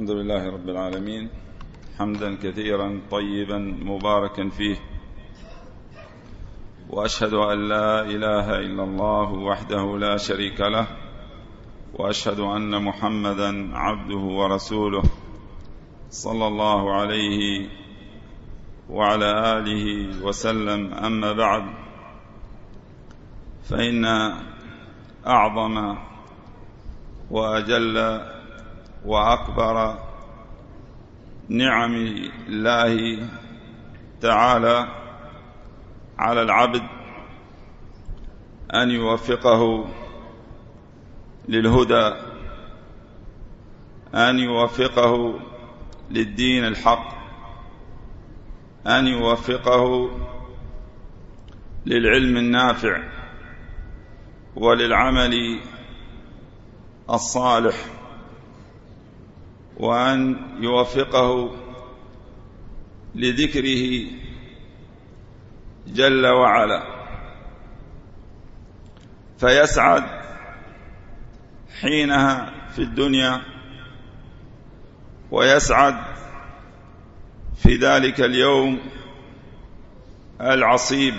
الحمد لله رب العالمين، حمدا كثيرا طيبا مباركا فيه، وأشهد أن لا إله إلا الله وحده لا شريك له، وأشهد أن محمدا عبده ورسوله صلى الله عليه وعلى آله وسلم. أما بعد، فإن أعظم وأجل وأكبر نعم الله تعالى على العبد أن يوفقه للهدى، أن يوفقه للدين الحق، أن يوفقه للعلم النافع وللعمل الصالح، وأن يوفقه لذكره جل وعلا، فيسعد حينها في الدنيا، ويسعد في ذلك اليوم العصيب.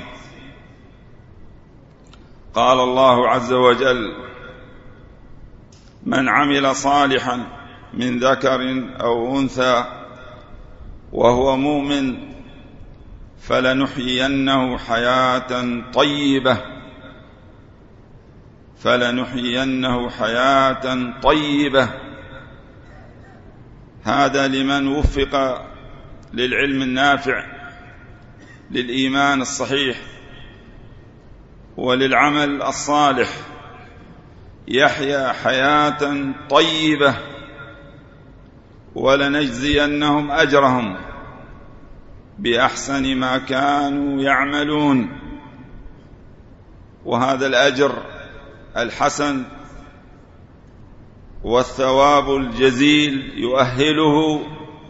قال الله عز وجل: من عمل صالحا من ذكر أو أنثى وهو مؤمن فلنحيينه حياة طيبة، فلنحيينه حياة طيبة. هذا لمن وفق للعلم النافع، للإيمان الصحيح، وللعمل الصالح، يحيا حياة طيبة، ولنجزينهم أجرهم بأحسن ما كانوا يعملون. وهذا الأجر الحسن والثواب الجزيل يؤهله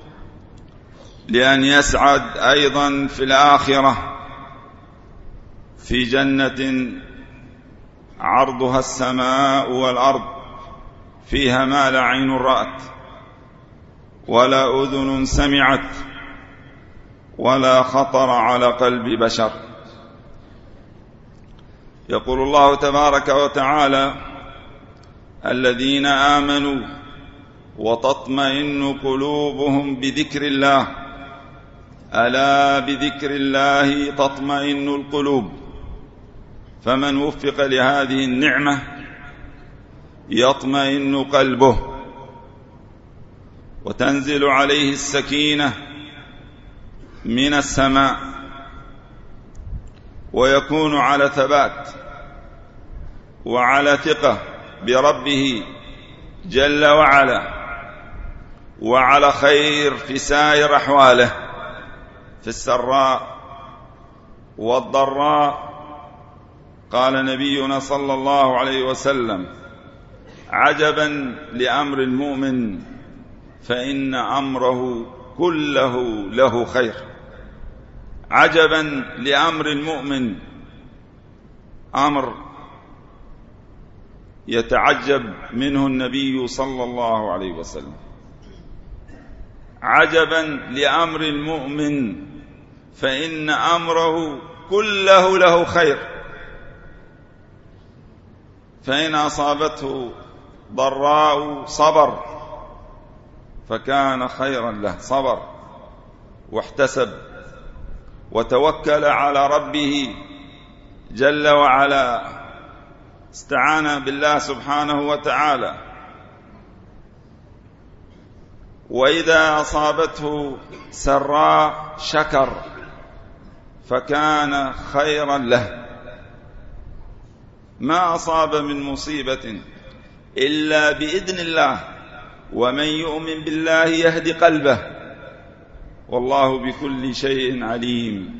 لأن يسعد أيضا في الآخرة في جنة عرضها السماء والأرض، فيها ما لا عين رأت ولا أذن سمعت ولا خطر على قلب بشر. يقول الله تبارك وتعالى: الذين آمنوا وتطمئن قلوبهم بذكر الله، ألا بذكر الله تطمئن القلوب. فمن وفق لهذه النعمة يطمئن قلبه، وتنزل عليه السكينة من السماء، ويكون على ثبات وعلى ثقة بربه جل وعلا، وعلى خير في سائر أحواله، في السراء والضراء. قال نبينا صلى الله عليه وسلم: عجبا لأمر المؤمن فإن أمره كله له خير. عجبا لأمر المؤمن، أمر يتعجب منه النبي صلى الله عليه وسلم. عجبا لأمر المؤمن فإن أمره كله له خير. فإن أصابته ضراء صبر فكان خيرا له، صبر واحتسب وتوكل على ربه جل وعلا، استعان بالله سبحانه وتعالى. وإذا أصابته سراء شكر فكان خيرا له. ما أصاب من مصيبة إلا بإذن الله، ومن يؤمن بالله يهدي قلبه، والله بكل شيء عليم.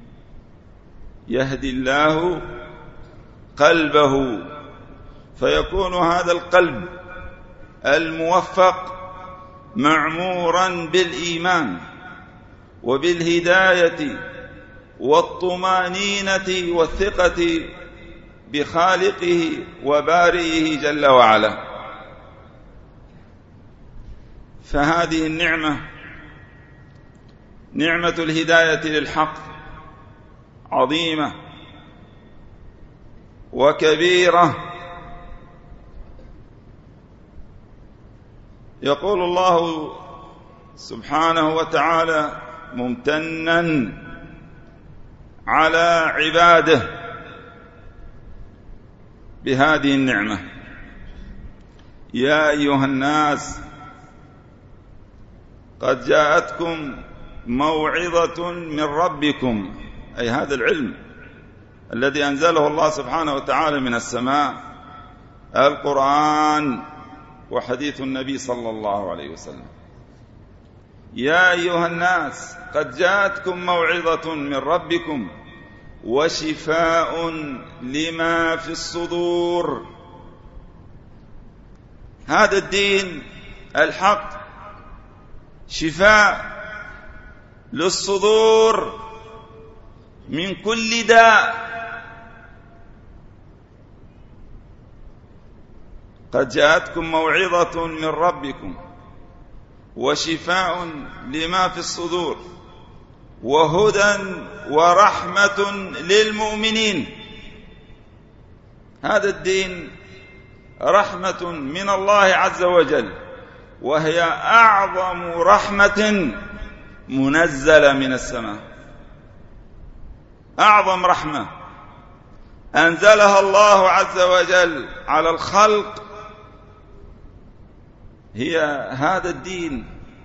يهدي الله قلبه، فيكون هذا القلب الموفق معمورا بالإيمان وبالهداية والطمانينة والثقة بخالقه وبارئه جل وعلا. فهذه النعمة، نعمة الهداية للحق، عظيمة وكبيرة. يقول الله سبحانه وتعالى ممتنا على عباده بهذه النعمة: يا أيها الناس قد جاءتكم موعظة من ربكم، أي هذا العلم الذي أنزله الله سبحانه وتعالى من السماء، القرآن وحديث النبي صلى الله عليه وسلم. يا أيها الناس قد جاءتكم موعظة من ربكم وشفاء لما في الصدور. هذا الدين الحق شفاء للصدور من كل داء. قد جاءتكم موعظة من ربكم وشفاء لما في الصدور وهدى ورحمة للمؤمنين. هذا الدين رحمة من الله عز وجل، وهي أعظم رحمة منزلة من السماء. أعظم رحمة أنزلها الله عز وجل على الخلق هي هذا الدين،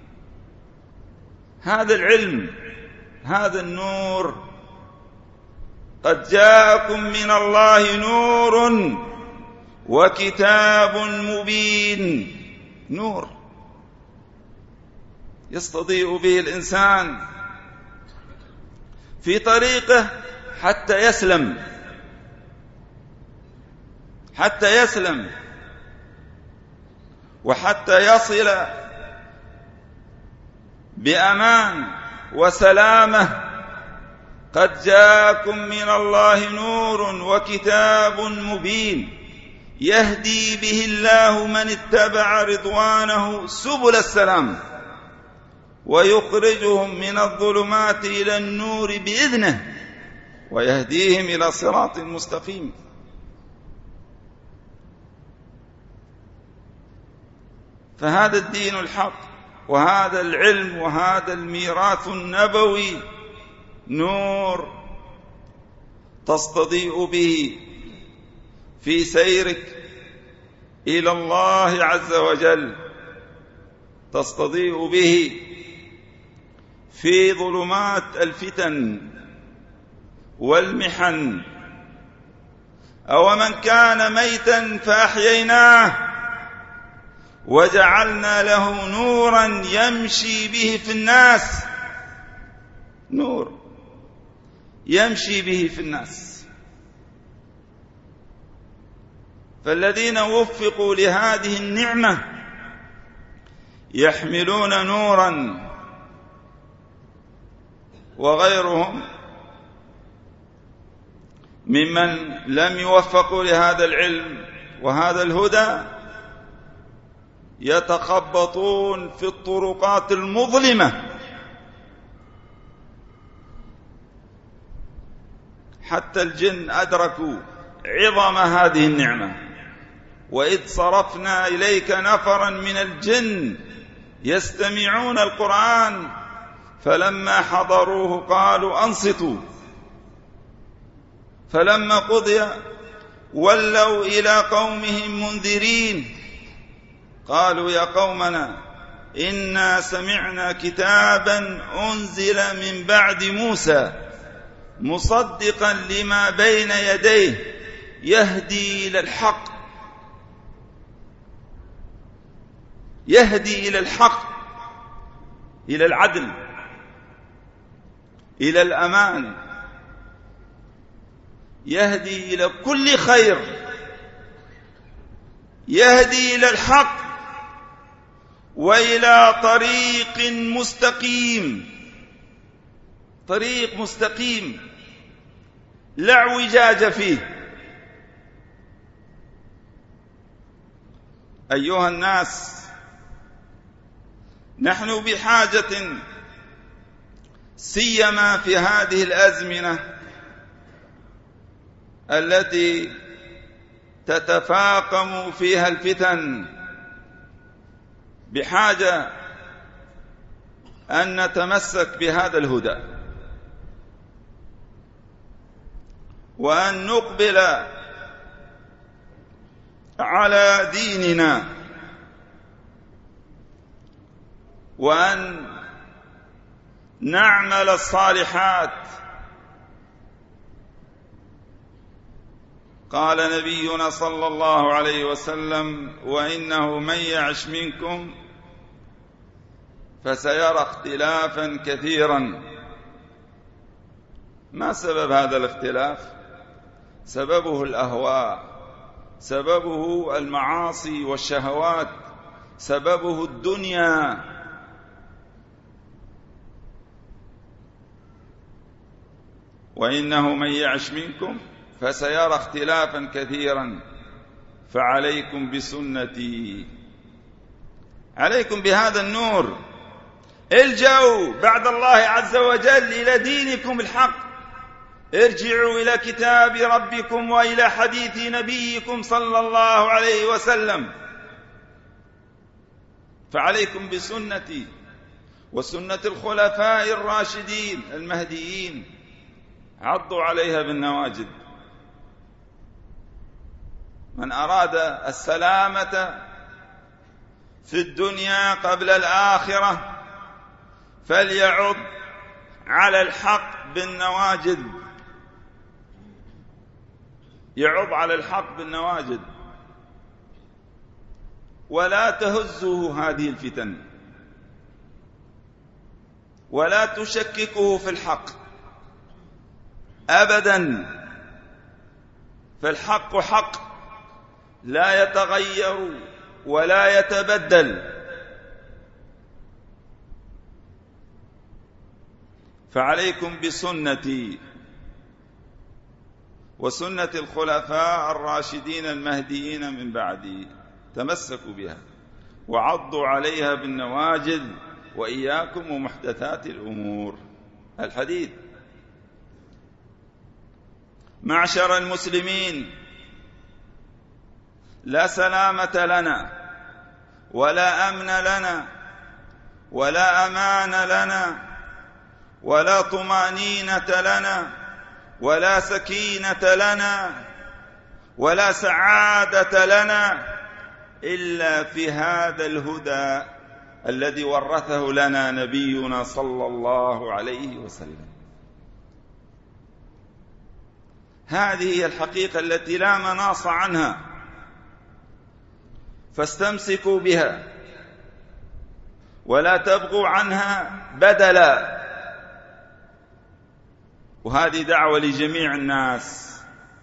هذا العلم، هذا النور. قد جاءكم من الله نور وكتاب مبين. نور يستضيء به الإنسان في طريقه حتى يسلم وحتى يصل بأمان وسلامة. قد جاءكم من الله نور وكتاب مبين يهدي به الله من اتبع رضوانه سبل السلام ويخرجهم من الظلمات إلى النور بإذنه ويهديهم إلى صراط مستقيم. فهذا الدين الحق وهذا العلم وهذا الميراث النبوي نور تستضيء به في سيرك إلى الله عز وجل، تستضيء به في ظلمات الفتن والمحن. أومن كان ميتا فأحييناه وجعلنا له نورا يمشي به في الناس. نور يمشي به في الناس. فالذين وفقوا لهذه النعمة يحملون نورا، وغيرهم ممن لم يوفقوا لهذا العلم وهذا الهدى يتخبطون في الطرقات المظلمة حتى الجن أدركوا عظم هذه النعمة. وإذ صرفنا إليك نفرا من الجن يستمعون القرآن فلما حضروه قالوا أنصتوا فلما قضي ولوا إلى قومهم منذرين قالوا يا قومنا إنا سمعنا كتابا أنزل من بعد موسى مصدقا لما بين يديه يهدي إلى الحق، يهدي إلى الحق، إلى العدل، إلى الأمان، يهدي إلى كل خير، يهدي إلى الحق وإلى طريق مستقيم، طريق مستقيم لا اعوجاج فيه. أيها الناس نحن بحاجة سيما في هذه الأزمنة التي تتفاقم فيها الفتن، بحاجة أن نتمسك بهذا الهدى، وأن نقبل على ديننا، وأن نعمل الصالحات. قال نبينا صلى الله عليه وسلم: وإنه من يعش منكم فسيرى اختلافا كثيرا. ما سبب هذا الاختلاف؟ سببه الأهواء، سببه المعاصي والشهوات، سببه الدنيا. وإنه من يعش منكم فسيرى اختلافا كثيرا فعليكم بسنتي. عليكم بهذا النور، الجأوا بعد الله عز وجل إلى دينكم الحق، ارجعوا إلى كتاب ربكم وإلى حديث نبيكم صلى الله عليه وسلم. فعليكم بسنتي وسنة الخلفاء الراشدين المهديين، عضوا عليها بالنواجذ. من أراد السلامة في الدنيا قبل الآخرة فليعض على الحق بالنواجذ، يعض على الحق بالنواجذ، ولا تهزه هذه الفتن، ولا تشككه في الحق أبدا. فالحق حق لا يتغير ولا يتبدل. فعليكم بسنتي وسنة الخلفاء الراشدين المهديين من بعدي، تمسكوا بها وعضوا عليها بالنواجذ، وإياكم ومحدثات الأمور. الحديث. معشر المسلمين، لا سلامة لنا ولا أمن لنا ولا أمان لنا ولا طمأنينة لنا ولا سكينة لنا ولا سعادة لنا إلا في هذا الهدى الذي ورثه لنا نبينا صلى الله عليه وسلم. هذه هي الحقيقة التي لا مناص عنها، فاستمسكوا بها ولا تبغوا عنها بدلا. وهذه دعوة لجميع الناس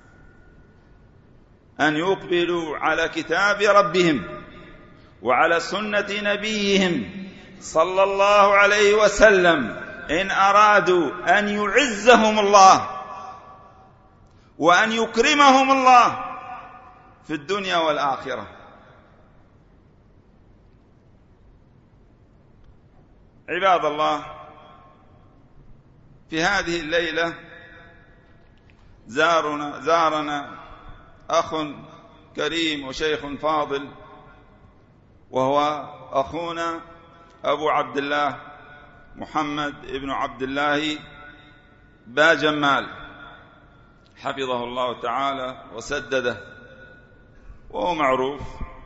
أن يقبلوا على كتاب ربهم وعلى سنة نبيهم صلى الله عليه وسلم إن أرادوا أن يعزهم الله وأن يكرمهم الله في الدنيا والآخرة. عباد الله، في هذه الليلة زارنا أخ كريم وشيخ فاضل، وهو أخونا أبو عبد الله محمد ابن عبد الله باجمال، حفظه الله تعالى وسدده. وهو معروف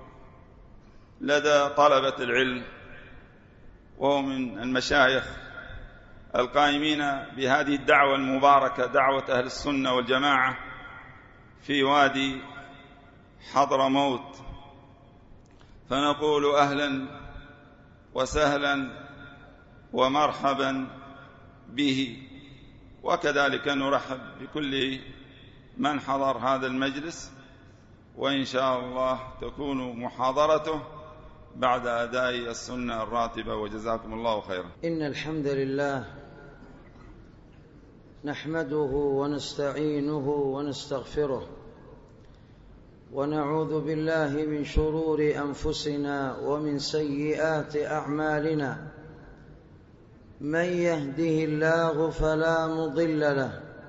لدى طلبة العلم، وهو من المشايخ القائمين بهذه الدعوة المباركة، دعوة أهل السنة والجماعة في وادي حضرموت. فنقول أهلا وسهلا ومرحبا به، وكذلك نرحب بكل من حضر هذا المجلس، وإن شاء الله تكون محاضرته بعد أداء السنة الراتبة، وجزاكم الله خيرا. إن الحمد لله نحمده ونستعينه ونستغفره ونعوذ بالله من شرور أنفسنا ومن سيئات أعمالنا. من يهده الله فلا مضل له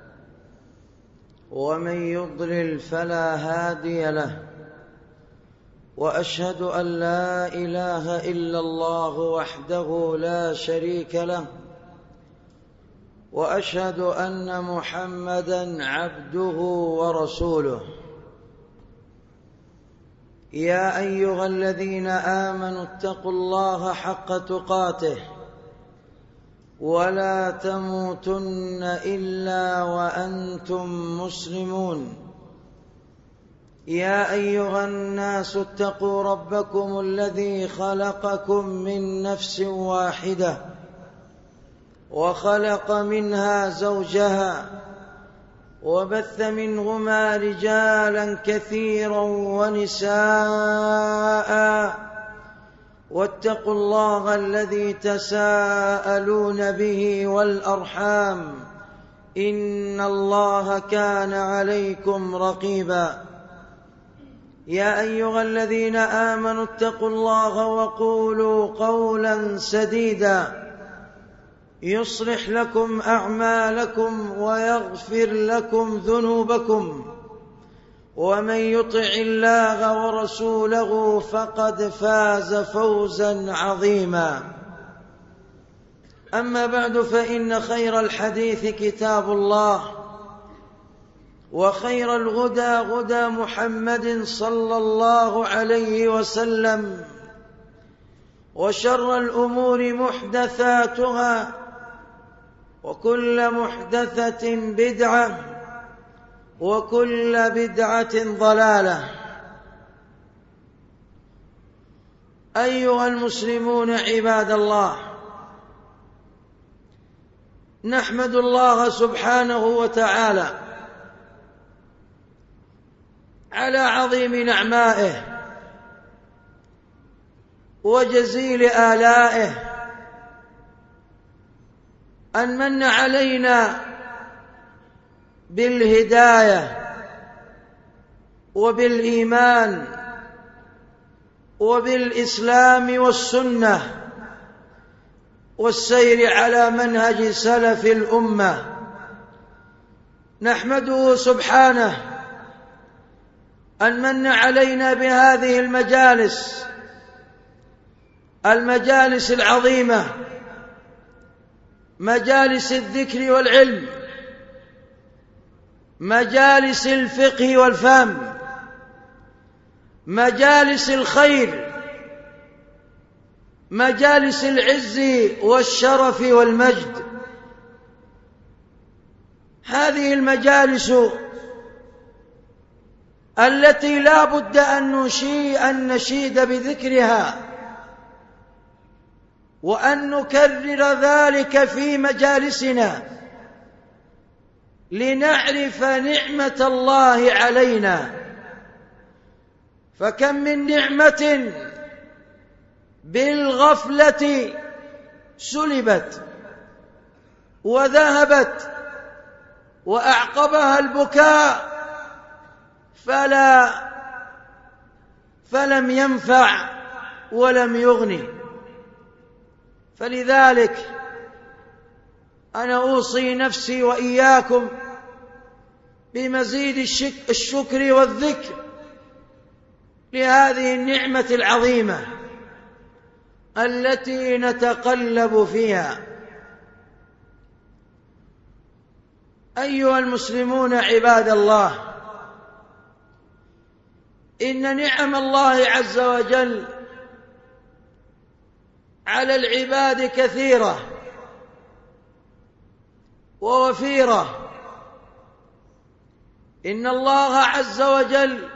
ومن يضلل فلا هادي له، وأشهد أن لا إله إلا الله وحده لا شريك له، وأشهد أن محمدًا عبده ورسوله. يا أيها الذين آمنوا اتقوا الله حق تقاته ولا تموتن إلا وأنتم مسلمون. يا أيها الناس اتقوا ربكم الذي خلقكم من نفس واحدة وخلق منها زوجها وبث منهما رجالا كثيرا ونساء، واتقوا الله الذي تساءلون به والأرحام، إن الله كان عليكم رقيبا. يا أيها الذين آمنوا اتقوا الله وقولوا قولا سديدا يصلح لكم أعمالكم ويغفر لكم ذنوبكم، ومن يطع الله ورسوله فقد فاز فوزا عظيما. أما بعد، فإن خير الحديث كتاب الله، وخير الهدى هدى محمد صلى الله عليه وسلم، وشر الأمور محدثاتها، وكل محدثة بدعة، وكل بدعة ضلالة. أيها المسلمون عباد الله، نحمد الله سبحانه وتعالى على عظيم نعمائه وجزيل آلائه، أن من علينا بالهداية وبالإيمان وبالإسلام والسنة والسير على منهج سلف الأمة. نحمده سبحانه أن من علينا بهذه المجالس العظيمة، مجالس الذكر والعلم، مجالس الفقه والفهم، مجالس الخير، مجالس العز والشرف والمجد. هذه المجالس التي لا بد أن نشيد بذكرها، وأن نكرر ذلك في مجالسنا لنعرف نعمة الله علينا. فكم من نعمة بالغفلة سلبت وذهبت وأعقبها البكاء فلم ينفع ولم يغني. فلذلك أنا أوصي نفسي وإياكم بمزيد الشكر والذكر لهذه النعمة العظيمة التي نتقلب فيها. أيها المسلمون عباد الله، إن نعم الله عز وجل على العباد كثيرة ووفيرة. إن الله عز وجل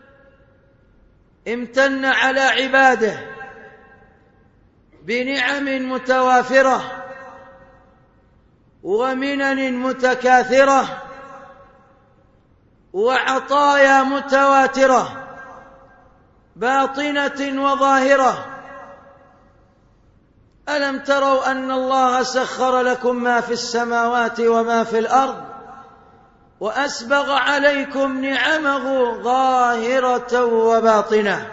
امتن على عباده بنعم متوافرة ومنن متكاثرة وعطايا متواترة باطنة وظاهرة. ألم تروا أن الله سخر لكم ما في السماوات وما في الأرض وأسبغ عليكم نعمه ظاهرة وباطنة.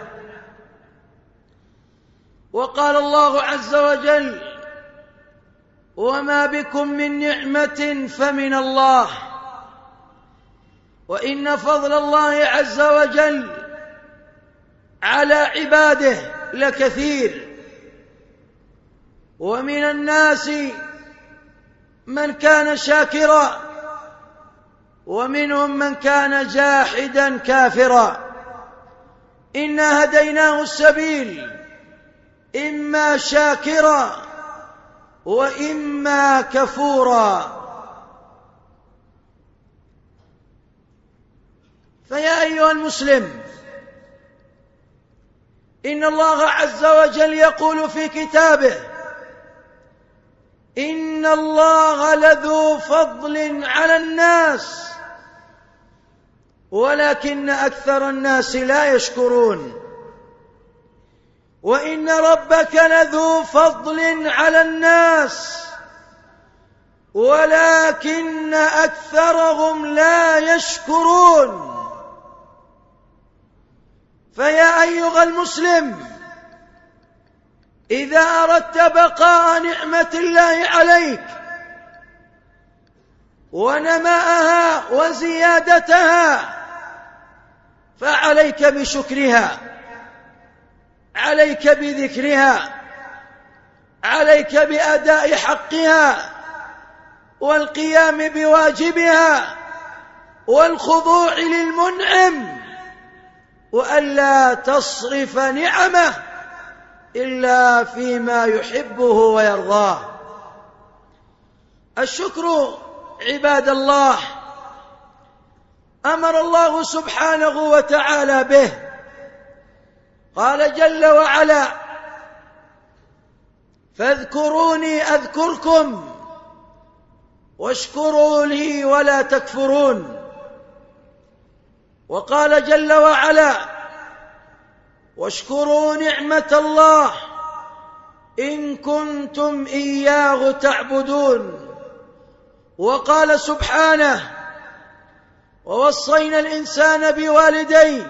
وقال الله عز وجل: وما بكم من نعمة فمن الله، وإن فضل الله عز وجل على عباده لكثير. ومن الناس من كان شاكرا، ومنهم من كان جاحدا كافرا. إنا هديناه السبيل إما شاكرا وإما كفورا. فيا أيها المسلم، إن الله عز وجل يقول في كتابه: إن الله لذو فضل على الناس ولكن أكثر الناس لا يشكرون. وإن ربك لذو فضل على الناس ولكن أكثرهم لا يشكرون. فيا أيها المسلم، إذا أردت بقاء نعمة الله عليك ونماءها وزيادتها فعليك بشكرها، عليك بذكرها، عليك بأداء حقها والقيام بواجبها والخضوع للمنعم، وألا تصرف نعمه إلا فيما يحبه ويرضاه. الشكر عباد الله أمر الله سبحانه وتعالى به. قال جل وعلا: فاذكروني أذكركم واشكروا لي ولا تكفرون. وقال جل وعلا: واشكروا نعمة الله إن كنتم إياه تعبدون. وقال سبحانه: ووصينا الإنسان بوالديه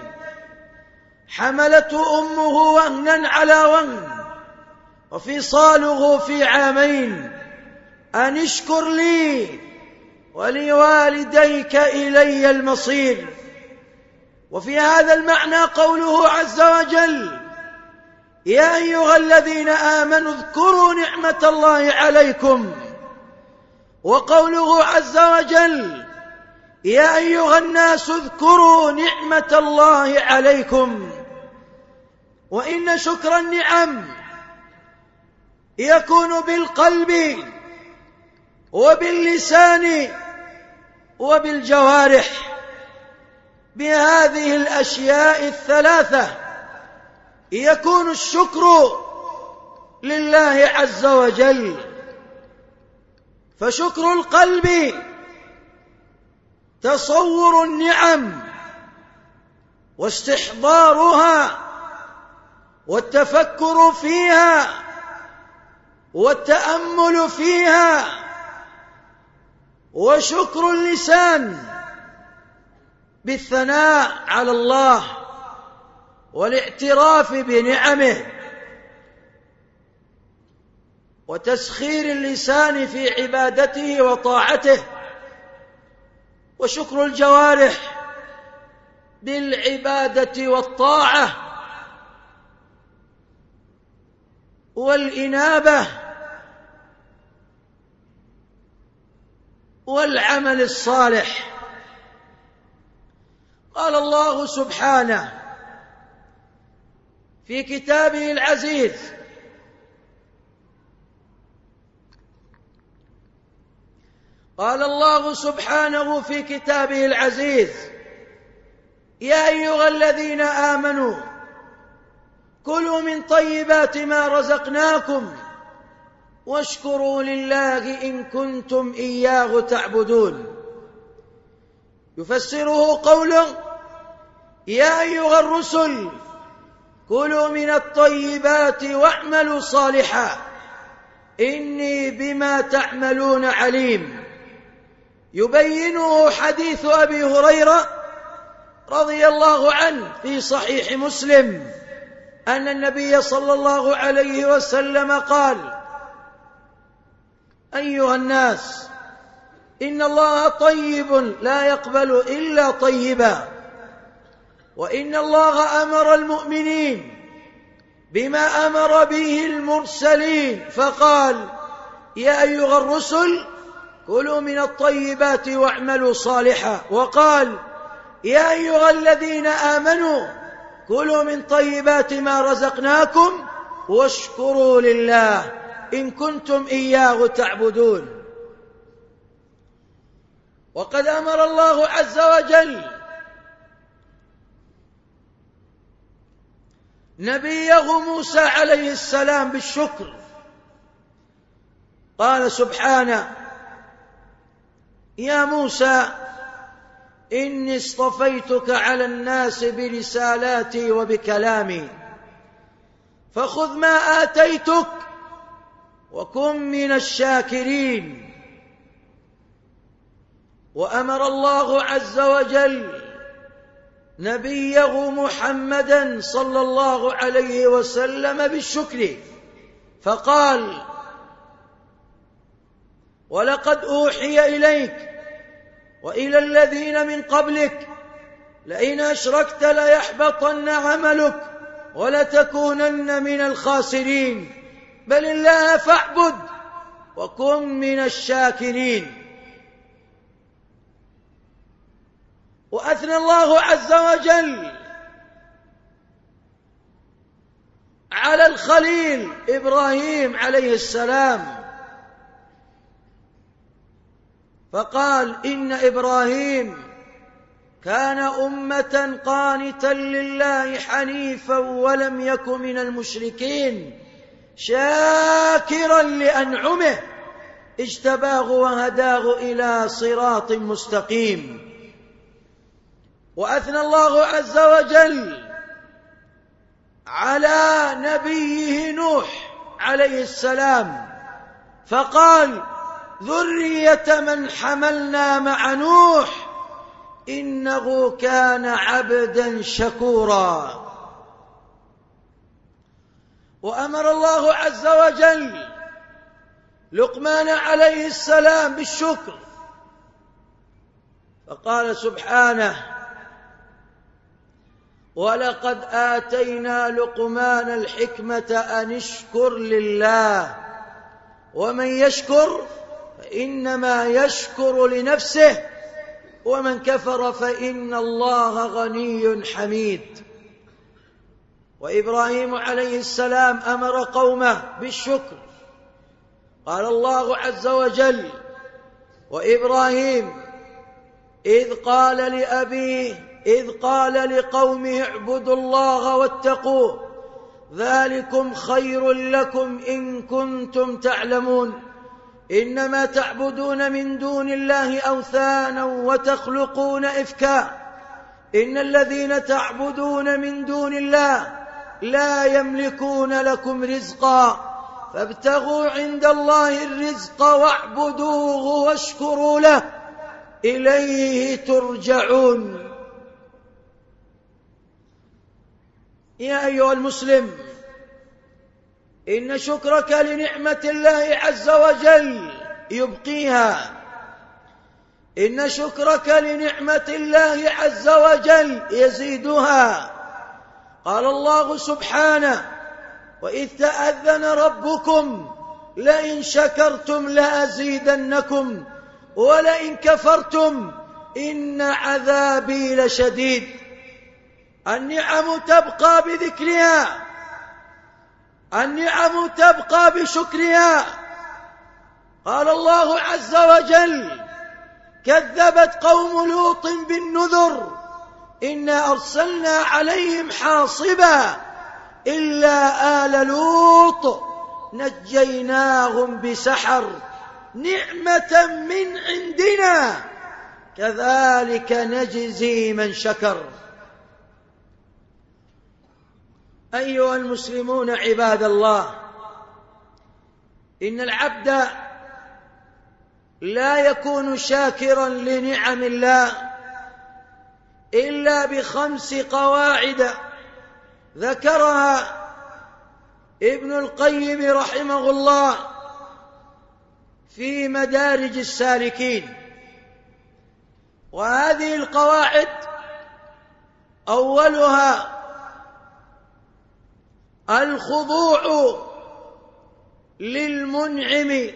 حملته أمه وهنا على وهن وفصاله في عامين أن اشكر لي ولوالديك إلي المصير. وفي هذا المعنى قوله عز وجل: يا أيها الذين آمنوا اذكروا نعمة الله عليكم. وقوله عز وجل: يا أيها الناس اذكروا نعمة الله عليكم. وإن شكر النعم يكون بالقلب وباللسان وبالجوارح، بهذه الأشياء الثلاثة يكون الشكر لله عز وجل. فشكر القلب تصور النعم واستحضارها والتفكر فيها والتأمل فيها. وشكر اللسان بالثناء على الله والاعتراف بنعمه وتسخير اللسان في عبادته وطاعته. وشكر الجوارح بالعبادة والطاعة والإنابة والعمل الصالح. قال الله سبحانه في كتابه العزيز: قال الله سبحانه في كتابه العزيز: يا أيها الذين آمنوا كلوا من طيبات ما رزقناكم واشكروا لله إن كنتم إياه تعبدون. يفسره قوله: يا أيها الرسل كلوا من الطيبات واعملوا صالحا إني بما تعملون عليم. يبينه حديث أبي هريرة رضي الله عنه في صحيح مسلم أن النبي صلى الله عليه وسلم قال: أيها الناس، إن الله طيب لا يقبل إلا طيبا، وإن الله أمر المؤمنين بما أمر به المرسلين فقال: يا أيها الرسل كلوا من الطيبات واعملوا صالحا، وقال: يا أيها الذين آمنوا كلوا من طيبات ما رزقناكم واشكروا لله إن كنتم إياه تعبدون. وقد أمر الله عز وجل نبيه موسى عليه السلام بالشكر، قال سبحانه: يا موسى إني اصطفيتك على الناس برسالاتي وبكلامي فخذ ما آتيتك وكن من الشاكرين. وأمر الله عز وجل نبيه محمدا صلى الله عليه وسلم بالشكر فقال: ولقد أوحي إليك وإلى الذين من قبلك لئن أشركت ليحبطن عملك ولتكونن من الخاسرين، بل الله فاعبد وكن من الشاكرين. وأثنى الله عز وجل على الخليل إبراهيم عليه السلام فقال: إن إبراهيم كان أمة قانتا لله حنيفا ولم يك من المشركين شاكرا لأنعمه اجتباه وهداه إلى صراط مستقيم. وأثنى الله عز وجل على نبيه نوح عليه السلام فقال: ذرية من حملنا مع نوح إنه كان عبدا شكورا. وأمر الله عز وجل لقمان عليه السلام بالشكر فقال سبحانه: ولقد آتينا لقمان الحكمة أن اشكر لله ومن يشكر فإنما يشكر لنفسه ومن كفر فإن الله غني حميد. وإبراهيم عليه السلام أمر قومه بالشكر، قال الله عز وجل: وإبراهيم إذ قال لقومه اعبدوا الله واتقوه ذلكم خير لكم إن كنتم تعلمون إنما تعبدون من دون الله أوثانا وتخلقون إفكا إن الذين تعبدون من دون الله لا يملكون لكم رزقا فابتغوا عند الله الرزق واعبدوه واشكروا له إليه ترجعون. يا أيها المسلم، إن شكرك لنعمة الله عز وجل يبقيها، إن شكرك لنعمة الله عز وجل يزيدها. قال الله سبحانه: وإذ تأذن ربكم لئن شكرتم لأزيدنكم ولئن كفرتم إن عذابي لشديد. النعم تبقى بذكرها، النعم تبقى بشكرها. قال الله عز وجل: كذبت قوم لوط بالنذر إنا أرسلنا عليهم حاصبا إلا آل لوط نجيناهم بسحر نعمة من عندنا كذلك نجزي من شكر. أيها المسلمون عباد الله، إن العبد لا يكون شاكرا لنعم الله إلا ب5 قواعد ذكرها ابن القيم رحمه الله في مدارج السالكين. وهذه القواعد أولها الخضوع للمنعم،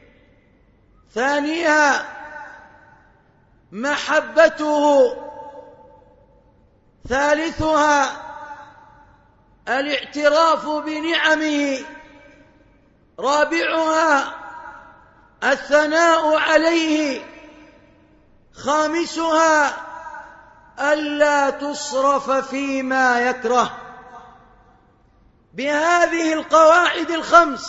ثانيها محبته، ثالثها الاعتراف بنعمه، رابعها الثناء عليه، خامسها ألا تصرف فيما يكره. بهذه القواعد ال5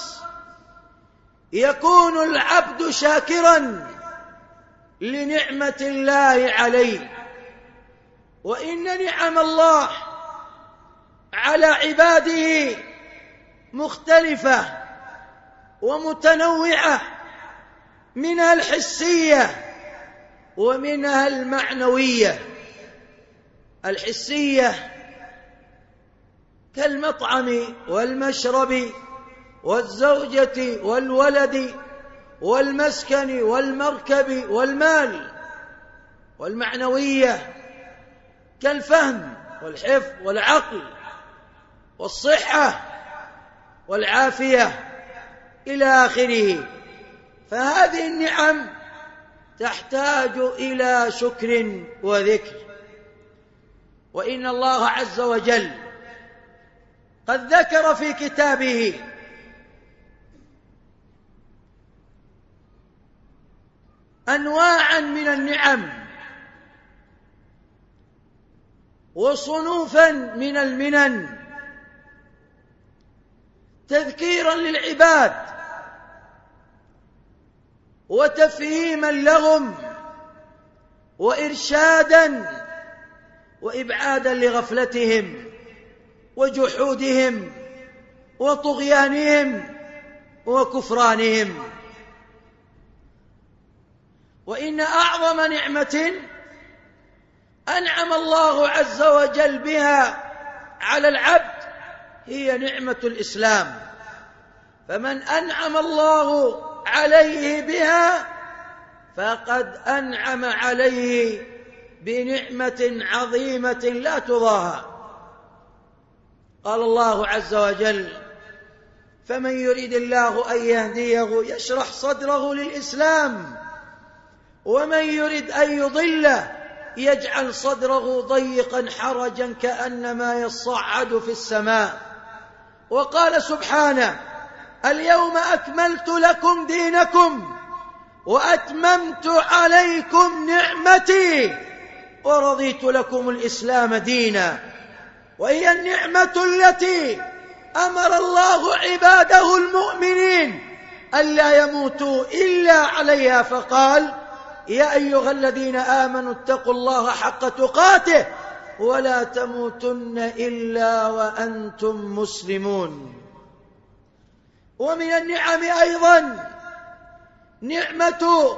يكون العبد شاكرا لنعمة الله عليه. وإن نعم الله على عباده مختلفة ومتنوعة، منها الحسية ومنها المعنوية. الحسية كالمطعم والمشرب والزوجة والولد والمسكن والمركب والمال. والمعنوية كالفهم والحفظ والعقل والصحة والعافية إلى آخره. فهذه النعم تحتاج إلى شكر وذكر. وإن الله عز وجل قد ذكر في كتابه أنواعا من النعم وصنوفا من المنن تذكيرا للعباد وتفهيما لهم وإرشادا وإبعادا لغفلتهم وجحودهم وطغيانهم وكفرانهم. وإن أعظم نعمة أنعم الله عز وجل بها على العبد هي نعمة الإسلام. فمن أنعم الله عليه بها فقد أنعم عليه بنعمة عظيمة لا تضاهى. قال الله عز وجل: فمن يريد الله أن يهديه يشرح صدره للإسلام ومن يريد أن يضله يجعل صدره ضيقا حرجا كأنما يصعد في السماء. وقال سبحانه: اليوم أكملت لكم دينكم وأتممت عليكم نعمتي ورضيت لكم الإسلام دينا. وهي النعمة التي أمر الله عباده المؤمنين ألا يموتوا إلا عليها، فقال: يا أيها الذين آمنوا اتقوا الله حق تقاته ولا تموتن إلا وأنتم مسلمون. ومن النعم أيضا نعمة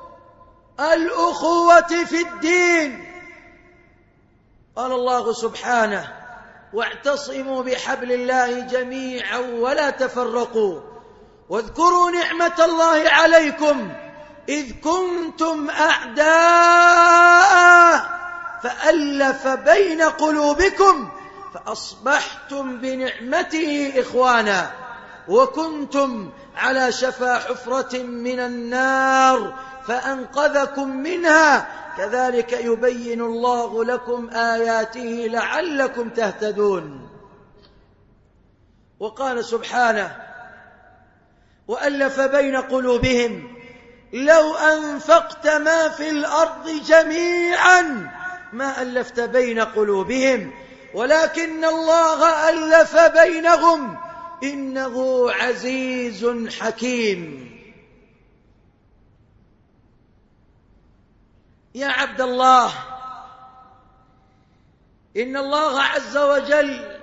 الأخوة في الدين. قال الله سبحانه: واعتصموا بحبل الله جميعا ولا تفرقوا واذكروا نعمة الله عليكم إذ كنتم أعداء فألف بين قلوبكم فأصبحتم بنعمته إخوانا وكنتم على شفا حفرة من النار فأنقذكم منها كذلك يبين الله لكم آياته لعلكم تهتدون. وقال سبحانه: وألف بين قلوبهم لو أنفقت ما في الأرض جميعا ما ألفت بين قلوبهم ولكن الله ألف بينهم إنه عزيز حكيم. يا عبد الله، إن الله عز وجل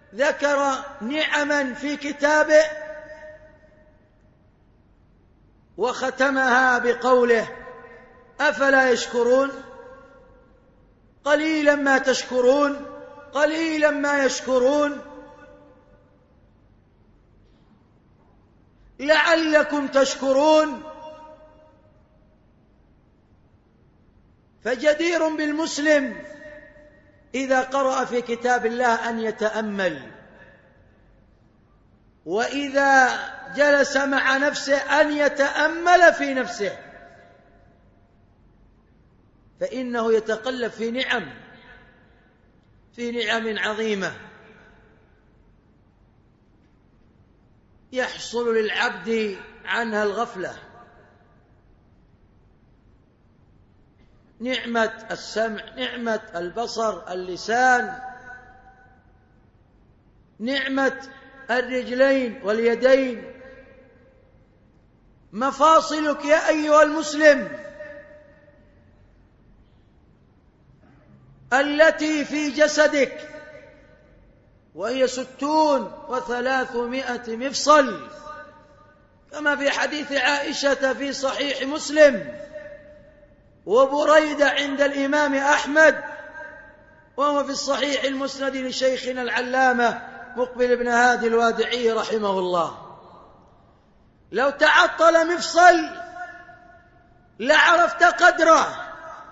ذكر نعما في كتابه وختمها بقوله: أفلا يشكرون؟ قليلا ما تشكرون، قليلا ما يشكرون، لعلكم تشكرون. فجدير بالمسلم إذا قرأ في كتاب الله أن يتأمل، وإذا جلس مع نفسه أن يتأمل في نفسه، فإنه يتقلب في نعم عظيمة يحصل للعبد عنها الغفلة. نعمة السمع، نعمة البصر، اللسان، نعمة الرجلين واليدين، مفاصلك يا أيها المسلم التي في جسدك، وهي 300 مفصل، كما في حديث عائشة في صحيح مسلم، وبريدة عند الإمام أحمد، وهو في الصحيح المسند لشيخنا العلامة مقبل بن هادي الوادعي رحمه الله. لو تعطل مفصل لعرفت قدره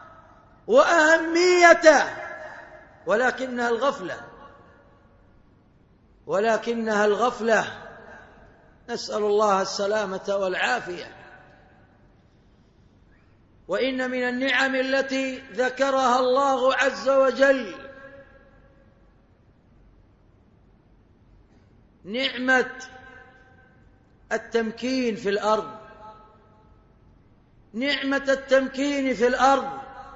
وأهميته، ولكنها الغفلة، نسأل الله السلامة والعافية. وإن من النعم التي ذكرها الله عز وجل نعمة التمكين في الأرض، نعمة التمكين في الأرض،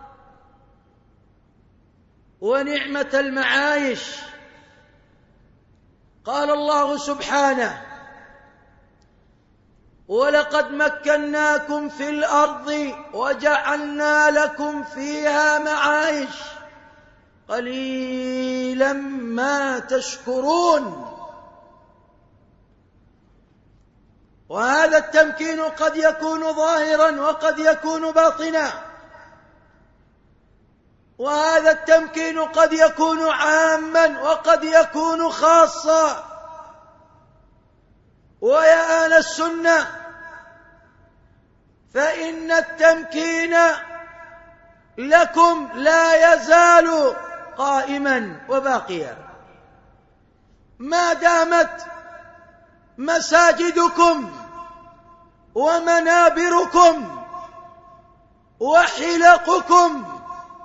ونعمة المعايش. قال الله سبحانه: ولقد مكناكم في الأرض وجعلنا لكم فيها معايش قليلا ما تشكرون. وهذا التمكين قد يكون ظاهرا وقد يكون باطنا، وهذا التمكين قد يكون عاما وقد يكون خاصا. ويا أهل السنة، فإن التمكين لكم لا يزال قائما وباقيا ما دامت مساجدكم ومنابركم وحلقكم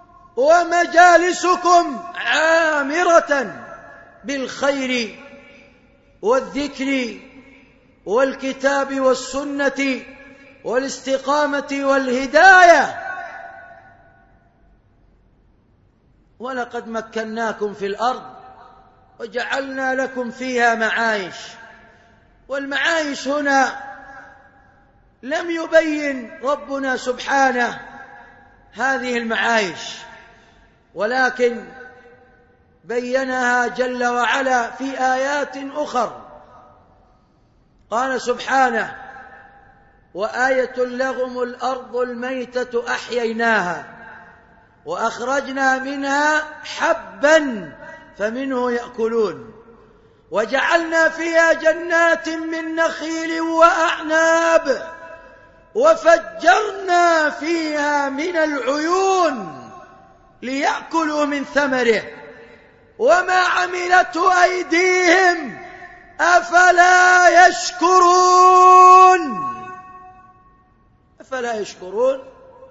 ومجالسكم عامرة بالخير والذكر والكتاب والسنة والاستقامة والهداية. ولقد مكناكم في الأرض وجعلنا لكم فيها معايش. والمعايش هنا لم يبين ربنا سبحانه هذه المعايش، ولكن بينها جل وعلا في آيات أخر. قال سبحانه: وآية لهم الأرض الميتة أحييناها وأخرجنا منها حبا فمنه يأكلون وجعلنا فيها جنات من نخيل وأعناب وفجرنا فيها من العيون ليأكلوا من ثمره وما عملته أيديهم أفلا يشكرون. أفلا يشكرون؟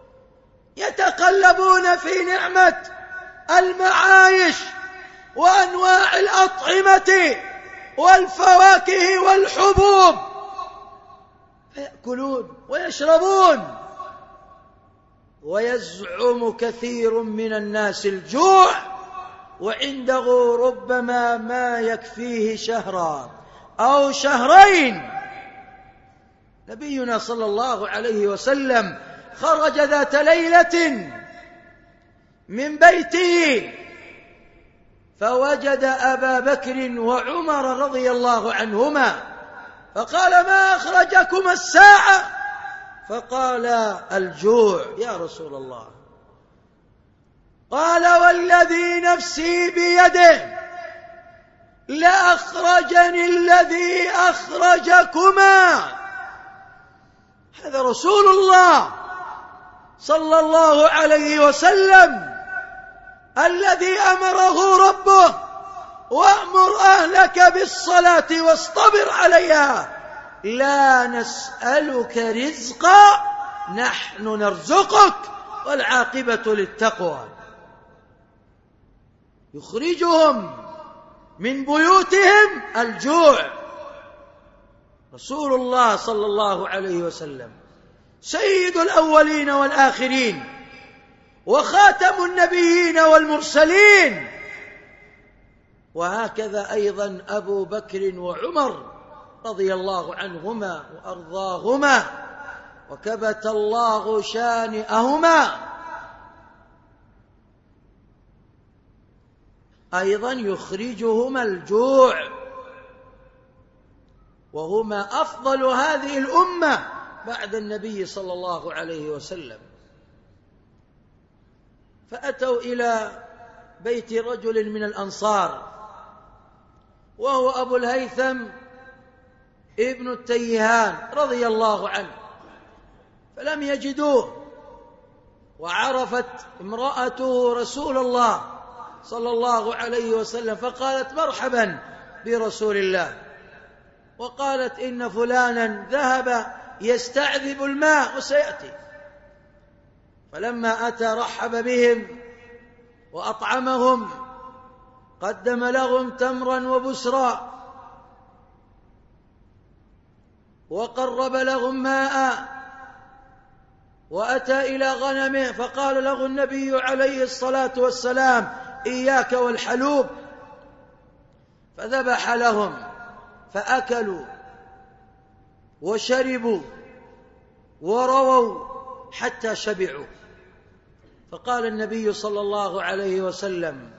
يتقلبون في نعمة المعايش وأنواع الأطعمة والفواكه والحبوب، فيأكلون ويشربون، ويزعم كثير من الناس الجوع وعنده ربما ما يكفيه شهرا أو شهرين. نبينا صلى الله عليه وسلم خرج ذات ليلة من بيته فوجد أبا بكر وعمر رضي الله عنهما، فقال: ما أخرجكما الساعة؟ فقال: الجوع يا رسول الله. قال: والذي نفسي بيده لأخرجني الذي أخرجكما. هذا رسول الله صلى الله عليه وسلم الذي أمره ربه: وأمر أهلك بالصلاة واصطبر عليها لا نسألك رزقا نحن نرزقك والعاقبة للتقوى. يخرجهم من بيوتهم الجوع. رسول الله صلى الله عليه وسلم سيد الأولين والآخرين وخاتم النبيين والمرسلين، وهكذا أيضا أبو بكر وعمر رضي الله عنهما وأرضاهما وكبت الله شانئهما. أيضا يخرجهما الجوع، وهما أفضل هذه الأمة بعد النبي صلى الله عليه وسلم. فأتوا إلى بيت رجل من الأنصار وهو أبو الهيثم ابن التيهان رضي الله عنه، فلم يجدوه، وعرفت امرأته رسول الله صلى الله عليه وسلم فقالت: مرحبا برسول الله. وقالت: إن فلانا ذهب يستعذب الماء وسيأتي. فلما أتى رحب بهم وأطعمهم، قدم لهم تمرا وبسرا، وقرب لهم ماء، وأتى إلى غنمه فقال له النبي عليه الصلاة والسلام: إياك والحلوب. فذبح لهم فأكلوا وشربوا ورووا حتى شبعوا. فقال النبي صلى الله عليه وسلم: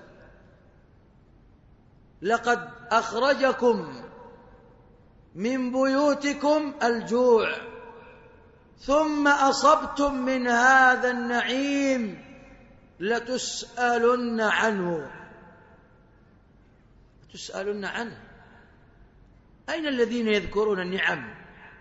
لقد أخرجكم من بيوتكم الجوع ثم أصبتم من هذا النعيم لتسألن عنه. تسألن عنه. أين الذين يذكرون النعم؟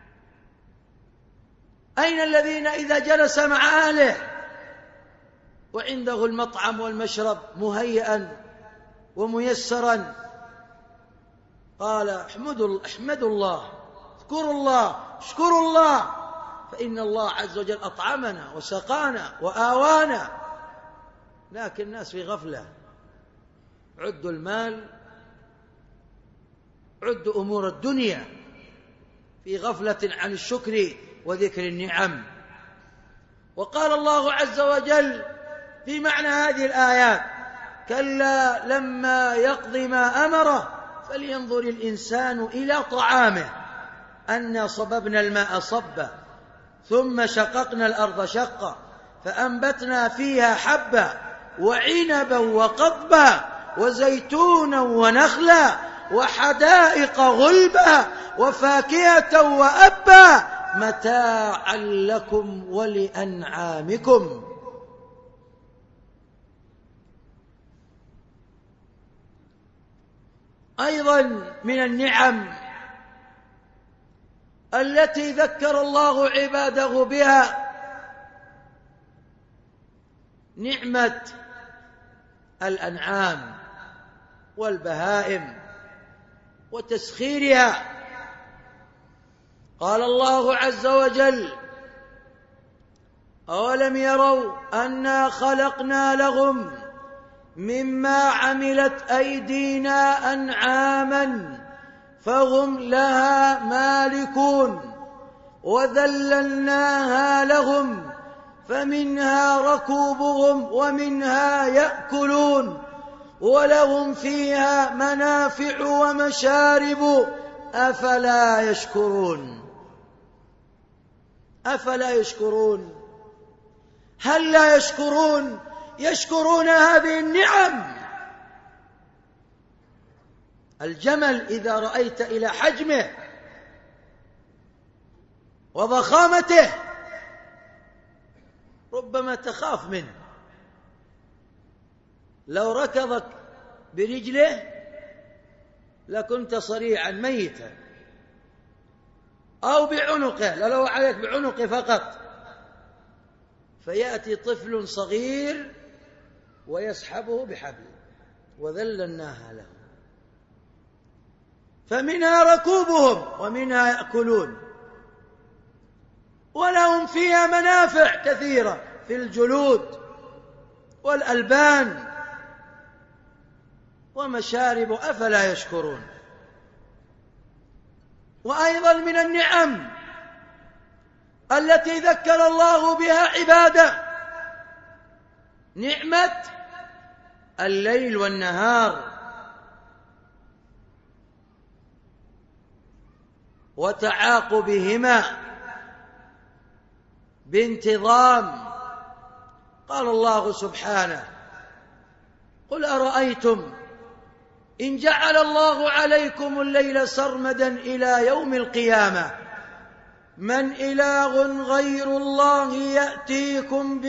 أين الذين إذا جلس مع أهله وعنده المطعم والمشرب مهيئا وميسرا قال: احمدوا الله، اذكروا الله، اشكروا الله، فإن الله عز وجل أطعمنا وسقانا وآوانا. لكن الناس في غفلة، عدوا المال، عدوا أمور الدنيا، في غفلة عن الشكر وذكر النعم. وقال الله عز وجل في معنى هذه الآيات: كلا لما يقض ما أمره فلينظر الإنسان إلى طعامه أنا صببنا الماء صبا ثم شققنا الأرض شقا فأنبتنا فيها حبا وعنبا وقضبا وزيتونا ونخلا وحدائق غلبا وفاكهة وأبا متاعا لكم ولأنعامكم. أيضا من النعم التي ذكر الله عباده بها نعمة الأنعام والبهائم وتسخيرها. قال الله عز وجل: أولم يروا أنا خلقنا لهم مما عملت أيدينا أنعاما فهم لها مالكون وذللناها لهم فمنها ركوبهم ومنها يأكلون ولهم فيها منافع ومشارب أفلا يشكرون. أفلا يشكرون؟ هل لا يشكرون؟ يشكرون هذه النعم. الجمل إذا رأيت إلى حجمه وضخامته ربما تخاف منه، لو ركضك برجله لكنت صريعا ميتا، أو بعنقه لو عليك بعنقه فقط، فيأتي طفل صغير ويسحبه بحبل وذللناها له. فمنها ركوبهم ومنها يأكلون، ولهم فيها منافع كثيرة في الجلود والألبان ومشارب، أفلا يشكرون. وأيضا من النعم التي ذكر الله بها عباده نعمة الليل والنهار وتعاقبهما بانتظام. قال الله سبحانه: قل أرأيتم إن جعل الله عليكم الليل سرمدا إلى يوم القيامة من إله غير الله يأتيكم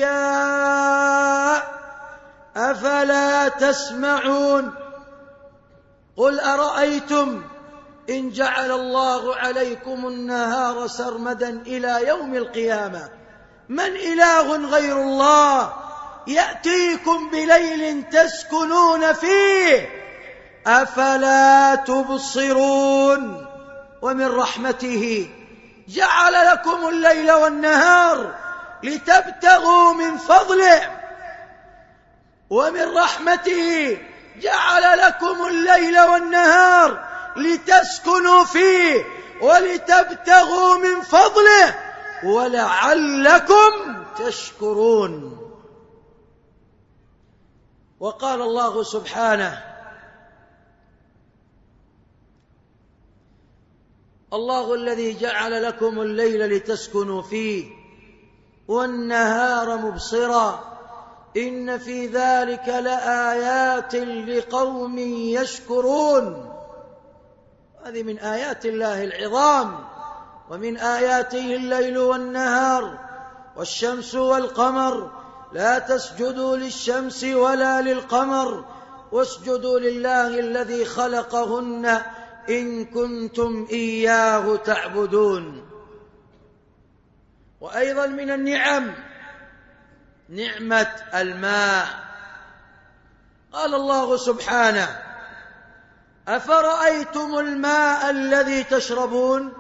بضياء أفلا تسمعون. قل أرأيتم إن جعل الله عليكم النهار سرمدا إلى يوم القيامة من إله غير الله يأتيكم بليل تسكنون فيه أفلا تبصرون. ومن رحمته جعل لكم الليل والنهار لتبتغوا من فضله، ومن رحمته جعل لكم الليل والنهار لتسكنوا فيه ولتبتغوا من فضله ولعلكم تشكرون. وقال الله سبحانه: الله الذي جعل لكم الليل لتسكنوا فيه والنهار مبصرا إن في ذلك لآيات لقوم يشكرون. هذه من آيات الله العظام، ومن آياته الليل والنهار والشمس والقمر، لا تسجدوا للشمس ولا للقمر واسجدوا لله الذي خلقهن إن كنتم إياه تعبدون. وأيضا من النعم نعمة الماء. قال الله سبحانه: أفرأيتم الماء الذي تشربون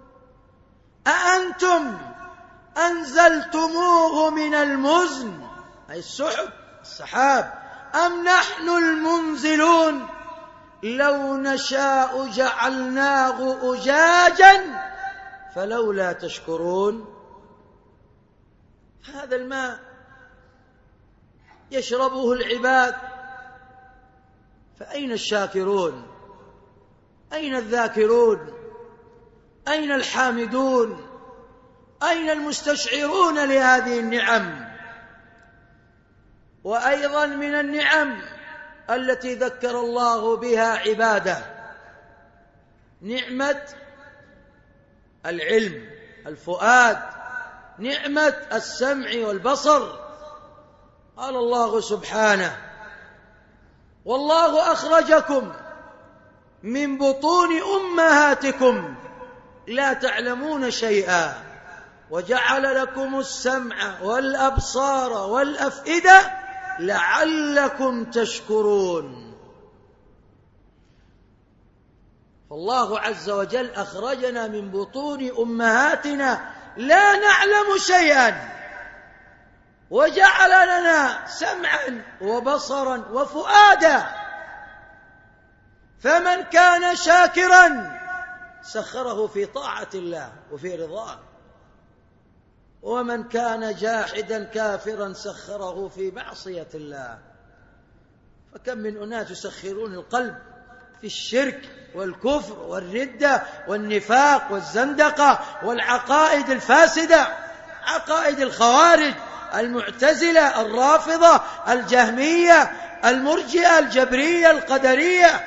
أأنتم أنزلتموه من المزن أي السحاب أم نحن المنزلون لو نشاء جعلناه أجاجا فلولا تشكرون. هذا الماء يشربه العباد، فأين الشاكرون؟ أين الذاكرون؟ أين الحامدون؟ أين المستشعرون لهذه النعم؟ وأيضا من النعم التي ذكر الله بها عباده نعمة العلم، الفؤاد، نعمة السمع والبصر. قال الله سبحانه: والله أخرجكم من بطون أمهاتكم لا تعلمون شيئا وجعل لكم السمع والأبصار والأفئدة لعلكم تشكرون. فالله عز وجل أخرجنا من بطون أمهاتنا لا نعلم شيئا وجعل لنا سمعا وبصرا وفؤادا، فمن كان شاكرا سخره في طاعة الله وفي رضاه، ومن كان جاحدا كافرا سخره في معصية الله. فكم من أناس يسخرون القلب في الشرك والكفر والردة والنفاق والزندقة والعقائد الفاسدة، عقائد الخوارج، المعتزلة، الرافضة، الجهمية، المرجئة، الجبرية، القدرية،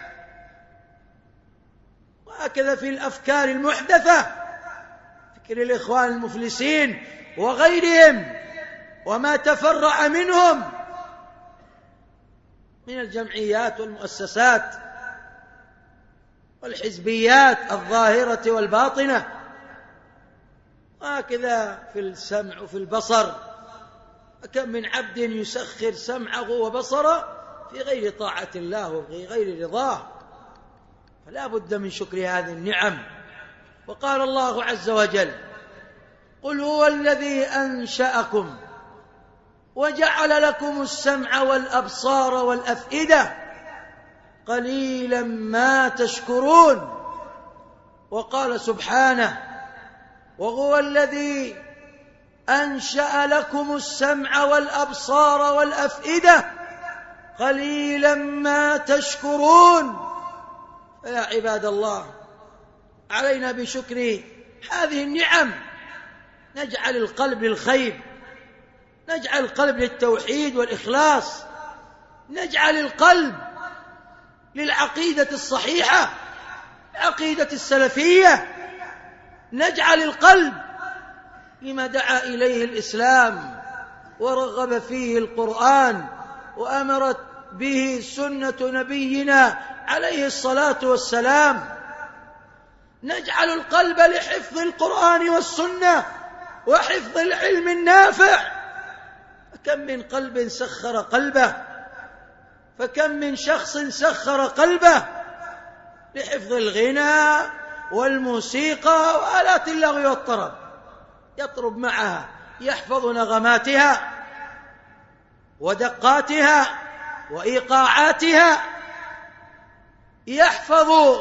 وهكذا في الأفكار المحدثة، فكر الإخوان المفلسين وغيرهم وما تفرع منهم من الجمعيات والمؤسسات والحزبيات الظاهرة والباطنة. وهكذا في السمع وفي البصر، كم من عبد يسخر سمعه وبصره في غير طاعة الله وفي غير رضاه، فلا بد من شكر هذه النعم. وقال الله عز وجل: قل هو الذي أنشأكم وجعل لكم السمع والأبصار والأفئدة قليلا ما تشكرون. وقال سبحانه: وهو الذي أنشأ لكم السمع والأبصار والأفئدة قليلا ما تشكرون. فيا عباد الله، علينا بشكر هذه النعم، نجعل القلب للخير، نجعل القلب للتوحيد والإخلاص، نجعل القلب للعقيدة الصحيحة، العقيدة السلفية، نجعل القلب لما دعا إليه الإسلام ورغب فيه القرآن وأمرت به سنة نبينا عليه الصلاة والسلام. نجعل القلب لحفظ القرآن والسنة وحفظ العلم النافع. فكم من قلب سخر قلبه، فكم من شخص سخر قلبه لحفظ الغنى والموسيقى وآلات اللغو والطرب، يطرب معها، يحفظ نغماتها ودقاتها وإيقاعاتها، يحفظ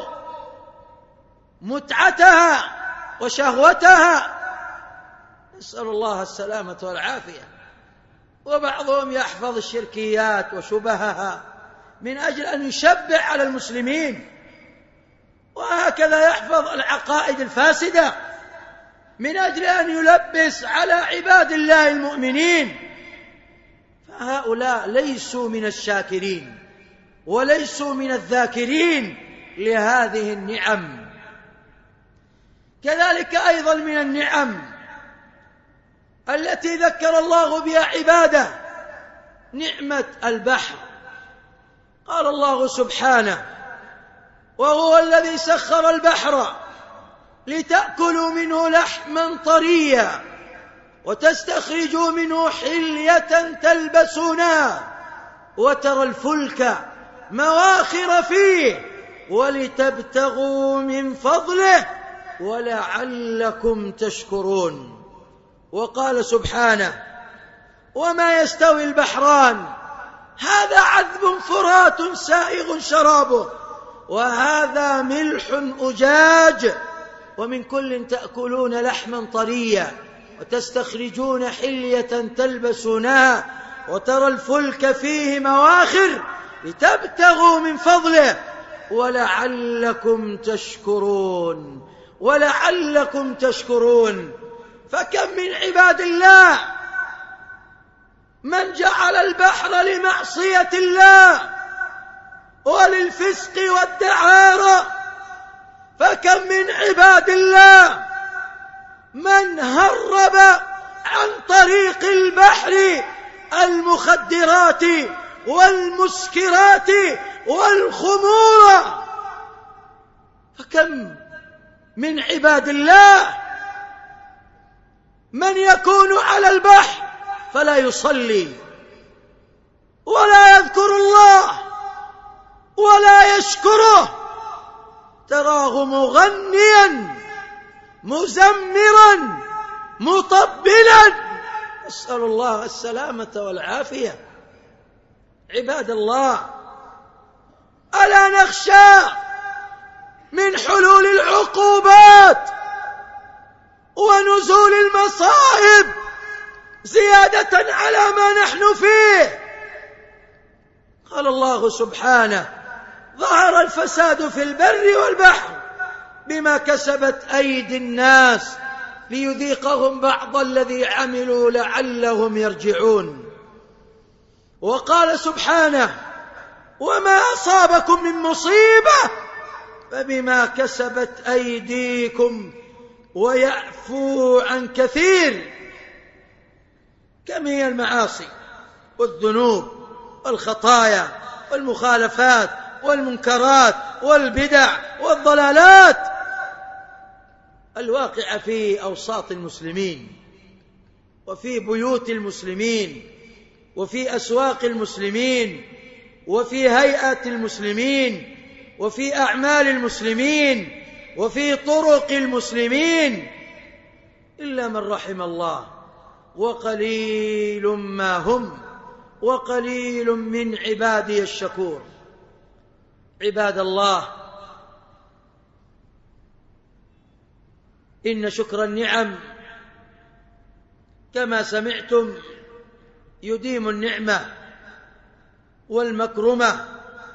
متعتها وشهوتها، نسأل الله السلامة والعافية. وبعضهم يحفظ الشركيات وشبهها من أجل أن يشبع على المسلمين، وهكذا يحفظ العقائد الفاسدة من أجل أن يلبس على عباد الله المؤمنين. فهؤلاء ليسوا من الشاكرين وليسوا من الذاكرين لهذه النعم. كذلك أيضا من النعم التي ذكر الله بها عباده نعمة البحر. قال الله سبحانه: وهو الذي سخر البحر لتأكلوا منه لحما طريا وتستخرجوا منه حلية تلبسونها وترى الفلك مواخر فيه ولتبتغوا من فضله ولعلكم تشكرون. وقال سبحانه: وما يستوي البحران هذا عذب فرات سائغ شرابه وهذا ملح أجاج ومن كل تأكلون لحما طريا وتستخرجون حلية تلبسونها وترى الفلك فيه مواخر لتبتغوا من فضله ولعلكم تشكرون. ولعلكم تشكرون. فكم من عباد الله من جعل البحر لمعصية الله وللفسق والدعارة. فكم من عباد الله من هرب عن طريق البحر المخدرات والمسكرات والخمور. فكم من عباد الله من يكون على البحر فلا يصلي ولا يذكر الله ولا يشكره، تراه مغنيا مزمرا مطبلا، نسأل الله السلامة والعافية. عباد الله، ألا نخشى من حلول العقوبات ونزول المصائب زيادة على ما نحن فيه؟ قال الله سبحانه: ظهر الفساد في البر والبحر بما كسبت أيدي الناس ليذيقهم بعض الذي عملوا لعلهم يرجعون. وقال سبحانه: وما أصابكم من مصيبة فبما كسبت أيديكم ويعفو عن كثير. كم هي المعاصي والذنوب والخطايا والمخالفات والمنكرات والبدع والضلالات الواقعة في أوساط المسلمين وفي بيوت المسلمين وفي أسواق المسلمين وفي هيئات المسلمين وفي أعمال المسلمين وفي طرق المسلمين، إلا من رحم الله، وقليل ما هم، وقليل من عبادي الشكور. عباد الله، إن شكر النعم كما سمعتم يديم النعمة والمكرمة،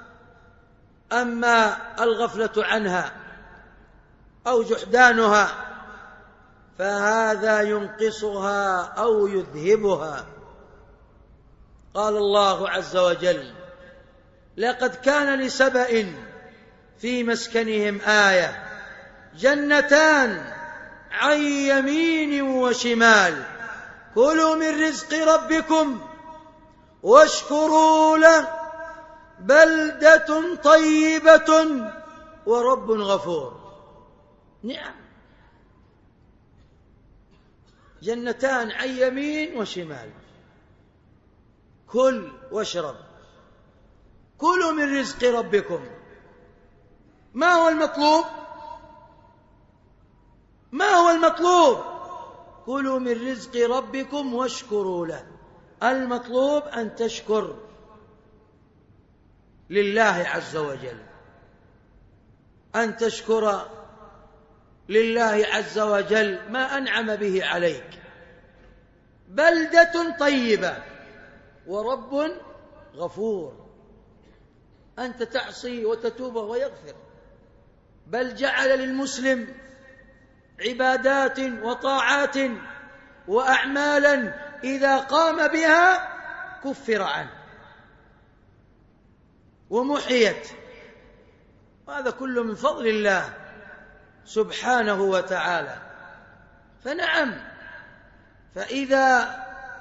أما الغفلة عنها أو جحدانها فهذا ينقصها أو يذهبها. قال الله عز وجل: لقد كان لسبأ في مسكنهم آية، جنتان عن يمين وشمال، كلوا من رزق ربكم واشكروا له بلدة طيبة ورب غفور. نعم، جنتان عن يمين وشمال، كل واشرب، كلوا من رزق ربكم. ما هو المطلوب؟ ما هو المطلوب؟ كلوا من رزق ربكم واشكروا له. المطلوب أن تشكر لله عز وجل، أن تشكر لله عز وجل ما أنعم به عليك. بلدة طيبة ورب غفور. أنت تعصي وتتوب ويغفر، بل جعل للمسلم عبادات وطاعات وأعمالا إذا قام بها كفر عنه ومحيت، وهذا كله من فضل الله سبحانه وتعالى. فنعم، فإذا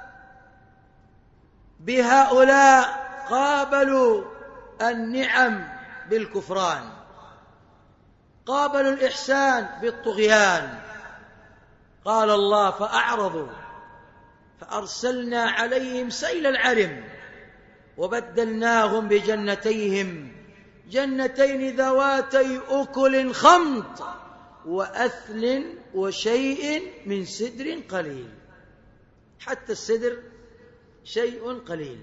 بهؤلاء قابلوا النعم بالكفران، قابلوا الإحسان بالطغيان. قال الله: فأعرضوا فأرسلنا عليهم سيل العرم وبدلناهم بجنتيهم جنتين ذواتي أكل خمط وأثل وشيء من سدر قليل. حتى السدر شيء قليل.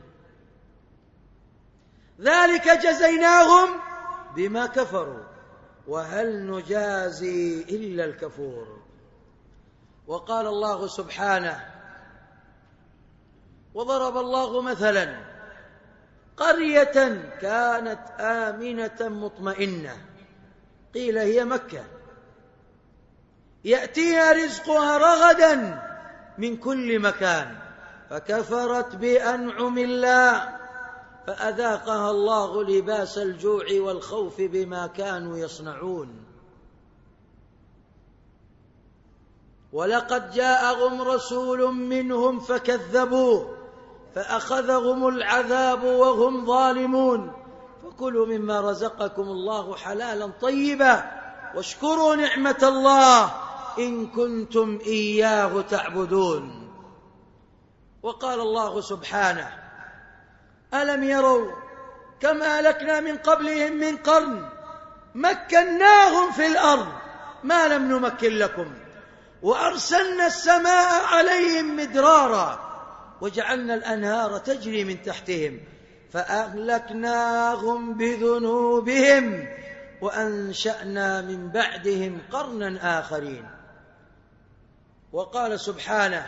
ذلك جزيناهم بما كفروا وهل نجازي إلا الكفور. وقال الله سبحانه: وضرب الله مثلا قرية كانت آمنة مطمئنة، قيل هي مكة، يأتيها رزقها رغدا من كل مكان، فكفرت بأنعم الله فأذاقها الله لباس الجوع والخوف بما كانوا يصنعون. ولقد جاءهم رسول منهم فكذبوه فأخذهم العذاب وهم ظالمون. فكلوا مما رزقكم الله حلالا طيبا واشكروا نعمة الله إن كنتم إياه تعبدون. وقال الله سبحانه: ألم يروا كم أهلكنا من قبلهم من قرن مكناهم في الأرض ما لم نمكن لكم وأرسلنا السماء عليهم مدرارا وجعلنا الأنهار تجري من تحتهم فأهلكناهم بذنوبهم وأنشأنا من بعدهم قرنا آخرين. وقال سبحانه: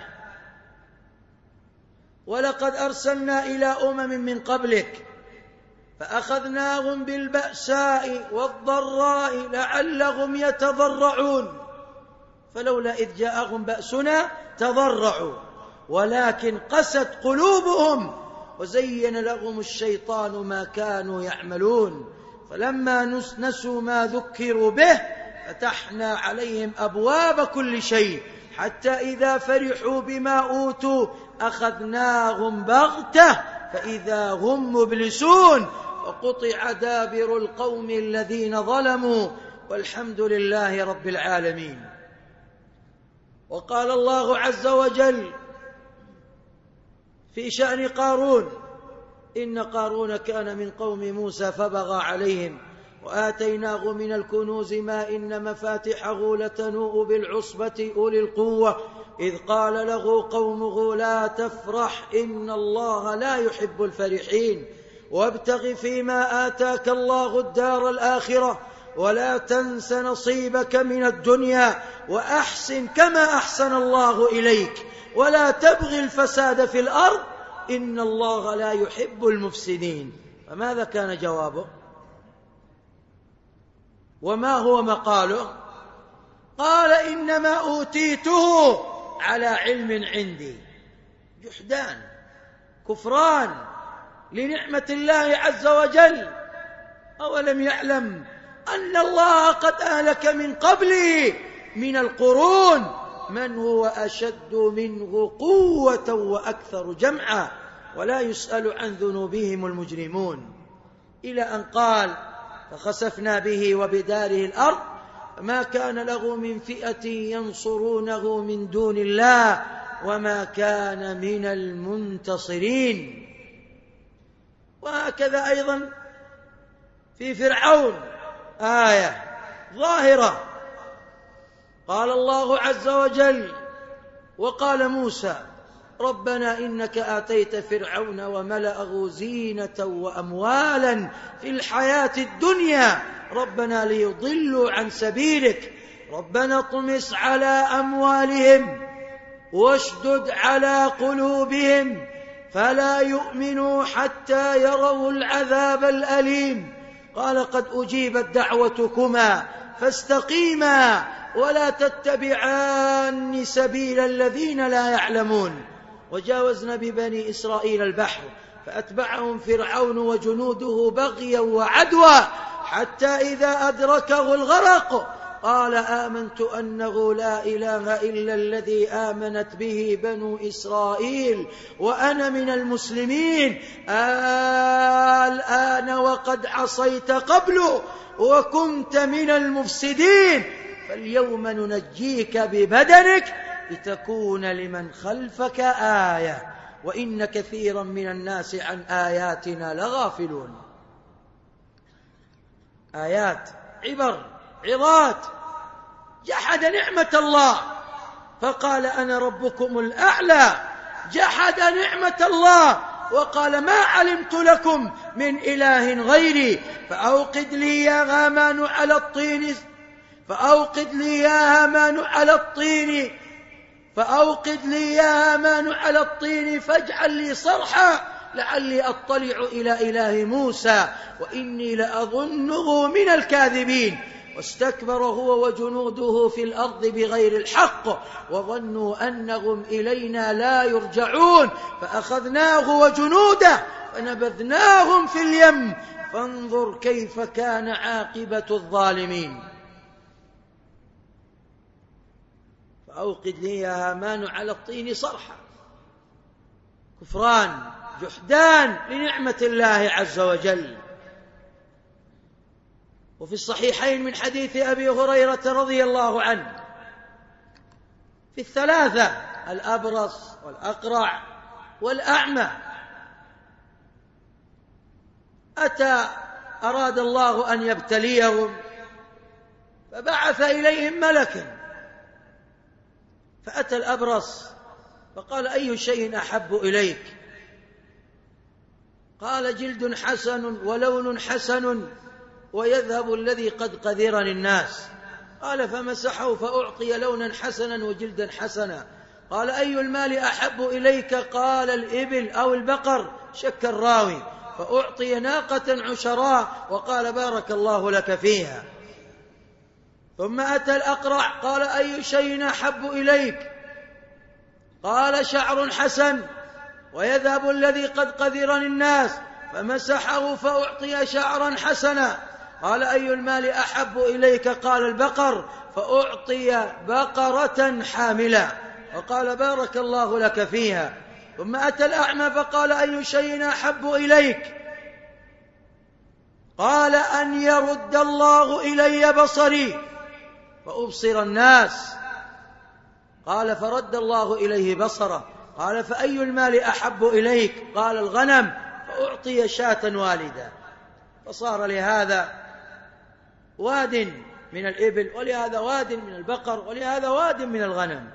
ولقد أرسلنا إلى أمم من قبلك فأخذناهم بالبأساء والضراء لعلهم يتضرعون فلولا إذ جاءهم بأسنا تضرعوا ولكن قست قلوبهم وزين لهم الشيطان ما كانوا يعملون فلما نسوا ما ذكروا به فتحنا عليهم أبواب كل شيء حتى إذا فرحوا بما أوتوا أخذناهم بغتة فإذا هم مبلسون وقطع دابر القوم الذين ظلموا والحمد لله رب العالمين. وقال الله عز وجل في شأن قارون: إن قارون كان من قوم موسى فبغى عليهم وآتيناه من الكنوز ما إن مفاتحه لتنوء بالعصبة أولي القوة إذ قال له قومه لا تفرح إن الله لا يحب الفرحين وابتغ فيما آتاك الله الدار الآخرة ولا تنس نصيبك من الدنيا وأحسن كما أحسن الله إليك ولا تبغ الفساد في الأرض إن الله لا يحب المفسدين. فماذا كان جوابه؟ وما هو مقاله؟ قال إنما أوتيته على علم عندي. جحدان، كفران لنعمة الله عز وجل. أولم يعلم أن الله قد أهلك من قبله من القرون من هو أشد منه قوة وأكثر جمعا ولا يسأل عن ذنوبهم المجرمون، إلى أن قال فخسفنا به وبداره الأرض فما كان له من فئة ينصرونه من دون الله وما كان من المنتصرين. وهكذا أيضا في فرعون آية ظاهرة. قال الله عز وجل: وقال موسى ربنا إنك آتيت فرعون وملأه زينة وأموالا في الحياة الدنيا ربنا ليضلوا عن سبيلك ربنا اطمس على أموالهم واشدد على قلوبهم فلا يؤمنوا حتى يروا العذاب الأليم. قال قد أجيبت دعوتكما فاستقيما ولا تتبعان سبيل الذين لا يعلمون. وجاوزنا ببني إسرائيل البحر فأتبعهم فرعون وجنوده بغيا وعدوى حتى إذا أدركه الغرق قال آمنت أنه لا إله إلا الذي آمنت به بنو إسرائيل وأنا من المسلمين الآن وقد عصيت قبل وكنت من المفسدين فاليوم ننجيك ببدنك لتكون لمن خلفك آية وإن كثيرا من الناس عن آياتنا لغافلون. آيات، عبر، عظات. جحد نعمة الله فقال أنا ربكم الأعلى، جحد نعمة الله وقال ما علمت لكم من إله غيري فأوقد لي يا هامان على الطين فأوقد لي يا هامان على الطين فأوقد لي يا هامان على الطين فاجعل لي صرحا لعلي أطلع إلى إله موسى وإني لأظنه من الكاذبين. واستكبر هو وجنوده في الأرض بغير الحق وظنوا أنهم إلينا لا يرجعون فأخذناه وجنوده فنبذناهم في اليم فانظر كيف كان عاقبة الظالمين. فأوقد لي يا هامان على الطين صرحا. كفران، جحدان لنعمة الله عز وجل. وفي الصحيحين من حديث أبي هريرة رضي الله عنه في الثلاثة الأبرص والأقرع والأعمى أراد الله أن يبتليهم فبعث إليهم ملكا فأتى الأبرص فقال أي شيء أحب إليك؟ قال جلد حسن ولون حسن ويذهب الذي قد قذرني الناس. قال فمسحه فأعطي لونا حسنا وجلدا حسنا. قال أي المال أحب إليك؟ قال الإبل أو البقر، شك الراوي. فأعطي ناقة عشراء وقال بارك الله لك فيها. ثم أتى الأقرع قال أي شيء أحب إليك؟ قال شعر حسن ويذهب الذي قد قذرني الناس. فمسحه فأعطي شعرا حسنا. قال: أي المال أحب إليك؟ قال: البقر، فأعطي بقرة حاملة وقال: بارك الله لك فيها. ثم أتى الأعمى فقال: أي شيء أحب إليك؟ قال: أن يرد الله إلي بصري فأبصر الناس. قال: فرد الله إليه بصره. قال: فأي المال أحب إليك؟ قال: الغنم، فأعطي شاة والدة. فصار لهذا واد من الإبل، ولهذا واد من البقر، ولهذا واد من الغنم.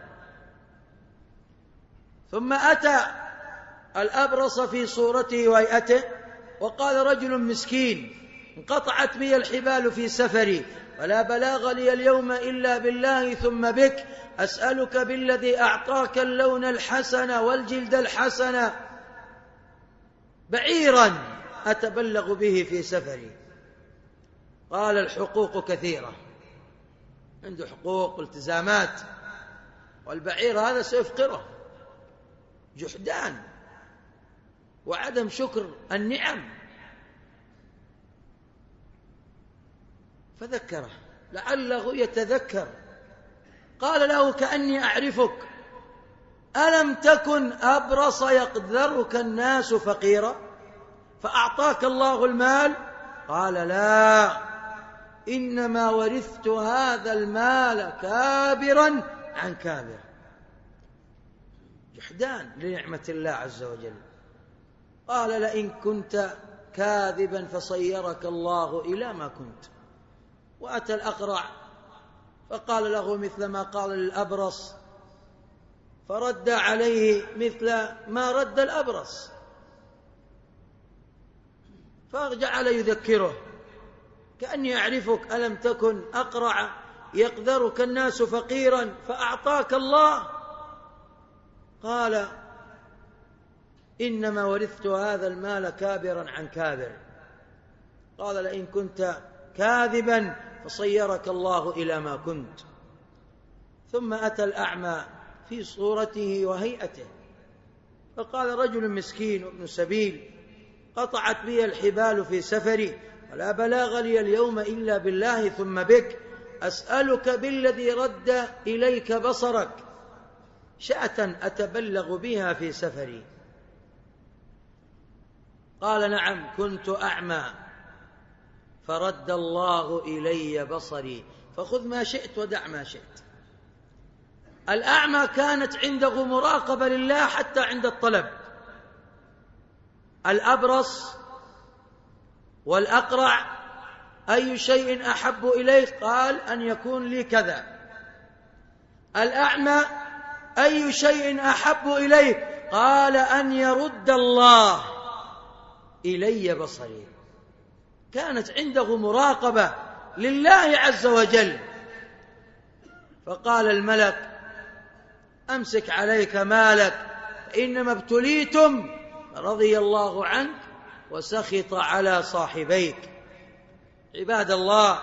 ثم أتى الأبرص في صورته وهيئته وقال: رجل مسكين انقطعت بي الحبال في سفري، ولا بلاغ لي اليوم إلا بالله ثم بك، أسألك بالذي أعطاك اللون الحسن والجلد الحسن بعيرا أتبلغ به في سفري. قال: الحقوق كثيرة، عنده حقوق والتزامات، والبعير هذا سيفقره. جحدان وعدم شكر النعم. فذكره لعله يتذكر. قال له: كأني أعرفك، ألم تكن أبرص يقدرك الناس فقيرا فأعطاك الله المال؟ قال: لا، إنما ورثت هذا المال كابرا عن كابر. جحدان لنعمة الله عز وجل. قال: لئن كنت كاذبا فصيرك الله إلى ما كنت. وأتى الأقرع فقال له مثل ما قال للأبرص، فرد عليه مثل ما رد الأبرص، فجعل يذكره: كأني أعرفك، ألم تكن أقرع يقدرك الناس فقيرا فأعطاك الله؟ قال: إنما ورثت هذا المال كابرا عن كابر. قال: لئن كنت كاذبا فصيرك الله إلى ما كنت. ثم أتى الأعمى في صورته وهيئته فقال: رجل مسكين وابن سبيل قطعت بي الحبال في سفري، ولا بلاغ لي اليوم إلا بالله ثم بك، أسألك بالذي رد إليك بصرك شاة أتبلغ بها في سفري. قال: نعم، كنت أعمى فرد الله إلي بصري، فخذ ما شئت ودع ما شئت. الأعمى كانت عنده مراقبة لله حتى عند الطلب. الأبرص والأقرع: أي شيء أحب إليك؟ قال: أن يكون لي كذا. الأعمى: أي شيء أحب إليك؟ قال: أن يرد الله إلي بصري. كانت عنده مراقبة لله عز وجل. فقال الملك: أمسك عليك مالك فإنما ابتليتم، رضي الله عنك وسخط على صاحبيك. عباد الله،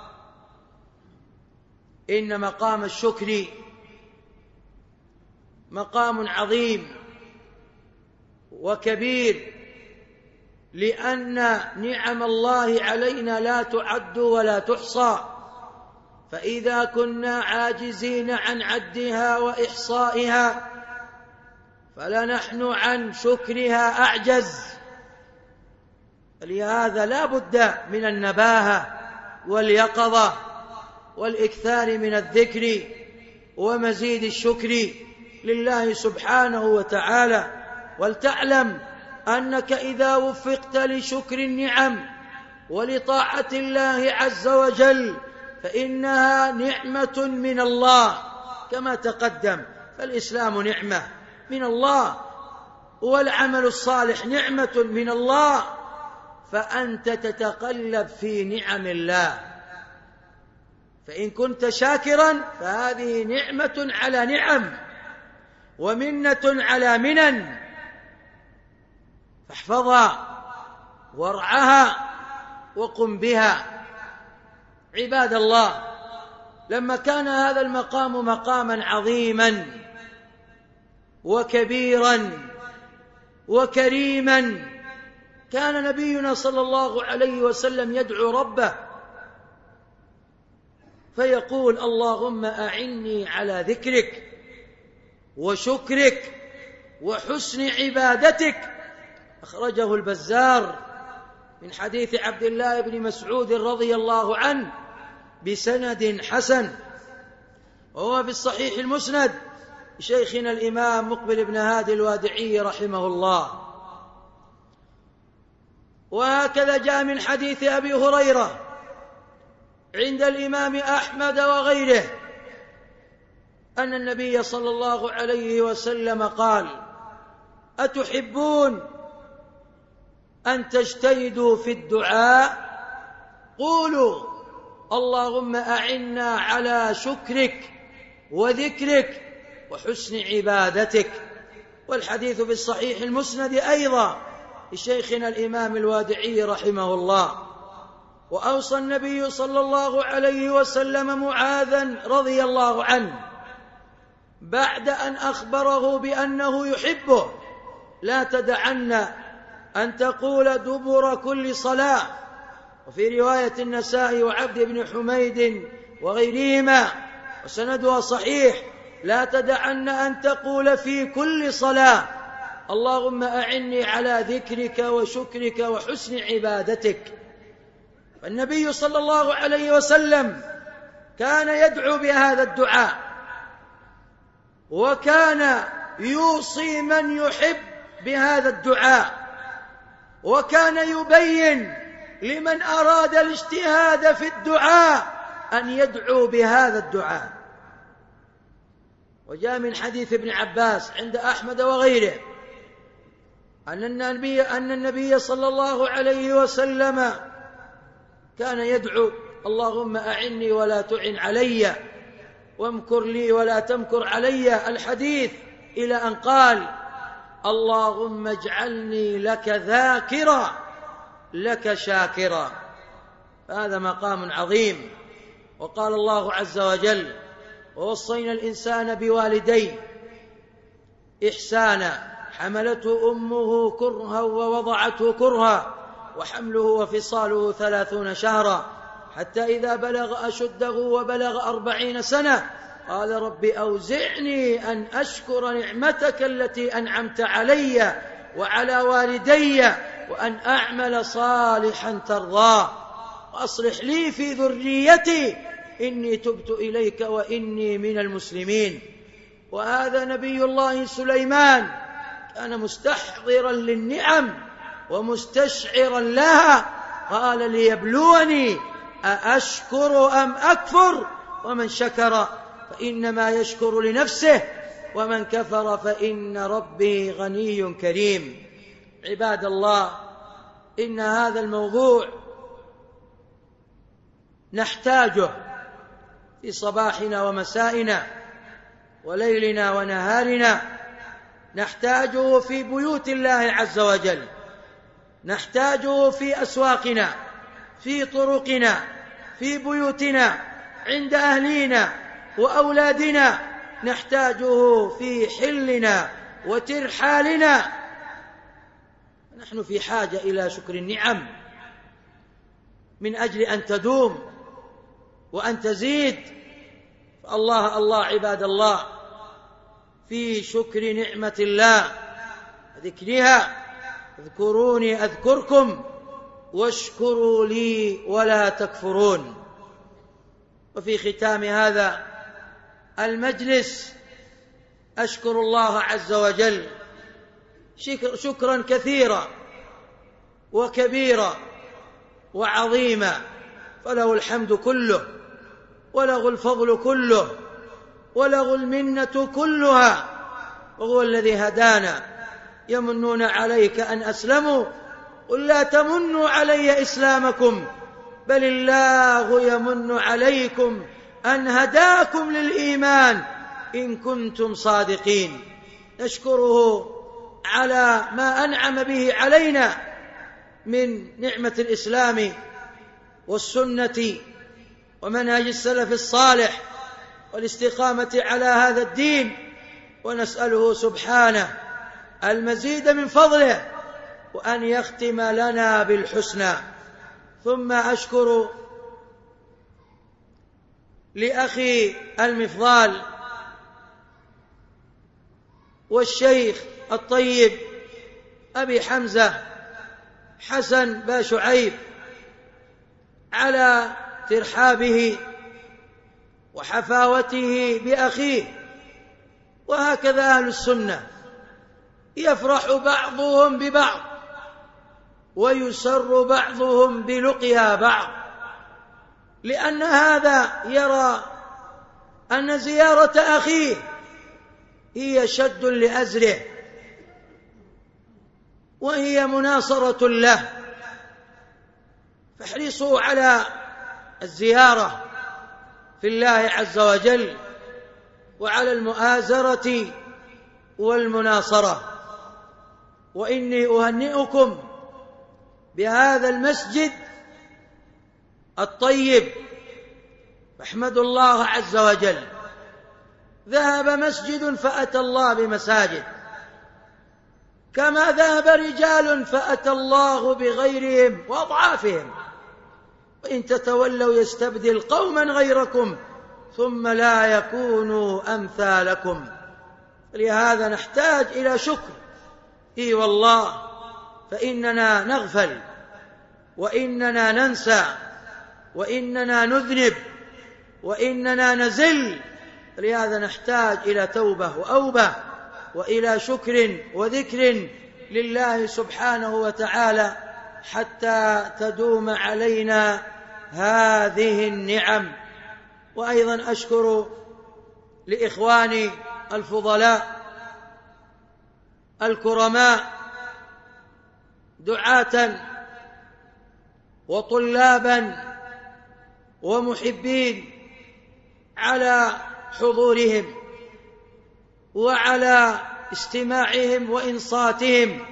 إن مقام الشكر مقام عظيم وكبير، لأن نعم الله علينا لا تعد ولا تحصى، فإذا كنا عاجزين عن عدها وإحصائها فلنحن عن شكرها أعجز. لهذا لا بد من النباهة واليقظة والإكثار من الذكر ومزيد الشكر لله سبحانه وتعالى. ولتعلم أنك إذا وفقت لشكر النعم ولطاعة الله عز وجل فإنها نعمة من الله كما تقدم. فالإسلام نعمة من الله، والعمل الصالح نعمة من الله، فأنت تتقلب في نعم الله. فإن كنت شاكرا فهذه نعمة على نعم ومنة على منن، فاحفظها وارعها وقم بها. عباد الله، لما كان هذا المقام مقاما عظيما وكبيرا وكريما، كان نبينا صلى الله عليه وسلم يدعو ربه فيقول: اللهم أعني على ذكرك وشكرك وحسن عبادتك. أخرجه البزار من حديث عبد الله بن مسعود رضي الله عنه بسند حسن، وهو في الصحيح المسند شيخنا الإمام مقبل بن هادي الوادعي رحمه الله. وهكذا جاء من حديث أبي هريرة عند الإمام أحمد وغيره أن النبي صلى الله عليه وسلم قال: أتحبون أن تجتهدوا في الدعاء؟ قولوا: اللهم أعنا على شكرك وذكرك وحسن عبادتك. والحديث في الصحيح المسند أيضا لشيخنا الإمام الوادعي رحمه الله. وأوصى النبي صلى الله عليه وسلم معاذا رضي الله عنه بعد أن أخبره بأنه يحبه: لا تدعن أن تقول دبر كل صلاة. وفي رواية النسائي وعبد بن حميد وغيرهما وسندها صحيح: لا تدعن أن تقول في كل صلاة: اللهم أعني على ذكرك وشكرك وحسن عبادتك. فالنبي صلى الله عليه وسلم كان يدعو بهذا الدعاء، وكان يوصي من يحب بهذا الدعاء، وكان يبين لمن أراد الاجتهاد في الدعاء أن يدعو بهذا الدعاء. وجاء من حديث ابن عباس عند أحمد وغيره أن النبي صلى الله عليه وسلم كان يدعو: اللهم أعني ولا تعن علي، وامكر لي ولا تمكر علي، الحديث إلى أن قال: اللهم اجعلني لك ذاكرا لك شاكرا. هذا مقام عظيم. وقال الله عز وجل: ووصينا الإنسان بوالديه إحسانا حملته أمه كرها ووضعته كرها وحمله وفصاله 30 شهرا حتى إذا بلغ أشده وبلغ 40 سنة قال: رب أوزعني أن أشكر نعمتك التي أنعمت علي وعلى والدي وأن أعمل صالحا ترضاه وأصلح لي في ذريتي إني تبت إليك وإني من المسلمين. وهذا نبي الله سليمان كان مستحضرا للنعم ومستشعرا لها، قال: ليبلوني أأشكر أم أكفر، ومن شكر فإنما يشكر لنفسه ومن كفر فإن ربي غني كريم. عباد الله، إن هذا الموضوع نحتاجه في صباحنا ومسائنا وليلنا ونهارنا، نحتاجه في بيوت الله عز وجل، نحتاجه في أسواقنا، في طرقنا، في بيوتنا، عند أهلينا وأولادنا، نحتاجه في حلنا وترحالنا. نحن في حاجة إلى شكر النعم من أجل أن تدوم وأن تزيد. الله الله عباد الله في شكر نعمة الله ذكرها: اذكروني أذكركم واشكروا لي ولا تكفرون. وفي ختام هذا المجلس أشكر الله عز وجل شكرا كثيرا وكبيرا وعظيما، فله الحمد كله وله الفضل كله وله المنة كلها، وهو الذي هدانا. يمنون عليك أن أسلموا قل لا تمنوا علي إسلامكم بل الله يمن عليكم أن هداكم للإيمان إن كنتم صادقين. نشكره على ما أنعم به علينا من نعمة الإسلام والسنة ومنهج السلف الصالح والاستقامة على هذا الدين، ونسأله سبحانه المزيد من فضله وأن يختم لنا بالحسنى. ثم أشكر لأخي المفضال والشيخ الطيب أبي حمزة حسن با شعيب على ترحابه وحفاوته بأخيه. وهكذا أهل السنة يفرح بعضهم ببعض ويسر بعضهم بلقيا بعض، لأن هذا يرى أن زيارة أخيه هي شد لأزره وهي مناصرة له، فاحرصوا على الزيارة في الله عز وجل وعلى المؤازرة والمناصرة. وإني أهنئكم بهذا المسجد الطيب، فاحمدوا الله عز وجل. ذهب مسجد فأتى الله بمساجد، كما ذهب رجال فأتى الله بغيرهم وأضعافهم، وإن تتولوا يستبدل قوما غيركم ثم لا يكونوا أمثالكم. لهذا نحتاج إلى شكر، إي والله، فإننا نغفل وإننا ننسى وإننا نذنب وإننا نزل. لهذا نحتاج إلى توبة وأوبة وإلى شكر وذكر لله سبحانه وتعالى حتى تدوم علينا هذه النعم. وأيضا أشكر لإخواني الفضلاء الكرماء دعاة وطلابا ومحبين على حضورهم وعلى استماعهم وإنصاتهم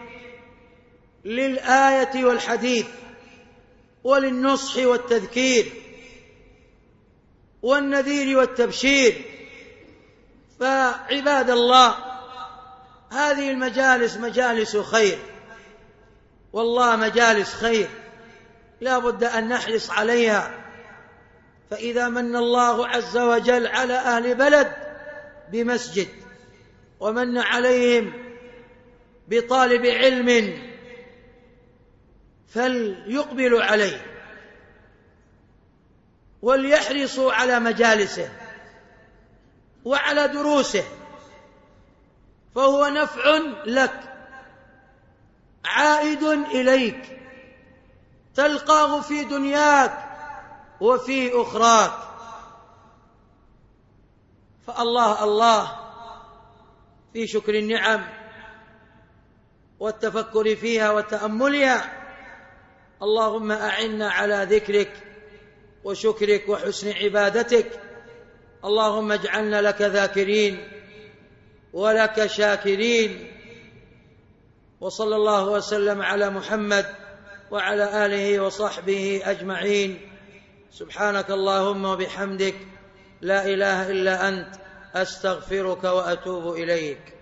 للآية والحديث وللنصح والتذكير والنذير والتبشير. فعباد الله، هذه المجالس مجالس خير، والله مجالس خير لا بد أن نحرص عليها. فإذا من الله عز وجل على أهل بلد بمسجد ومن عليهم بطالب علم فليقبلوا عليه وليحرصوا على مجالسه وعلى دروسه، فهو نفع لك عائد إليك تلقاه في دنياك وفي أخراك. فالله الله في شكر النعم والتفكر فيها وتأملها. اللهم أعنا على ذكرك وشكرك وحسن عبادتك. اللهم اجعلنا لك ذاكرين ولك شاكرين. وصلى الله وسلم على محمد وعلى آله وصحبه أجمعين. سبحانك اللهم وبحمدك، لا إله إلا أنت، أستغفرك وأتوب إليك.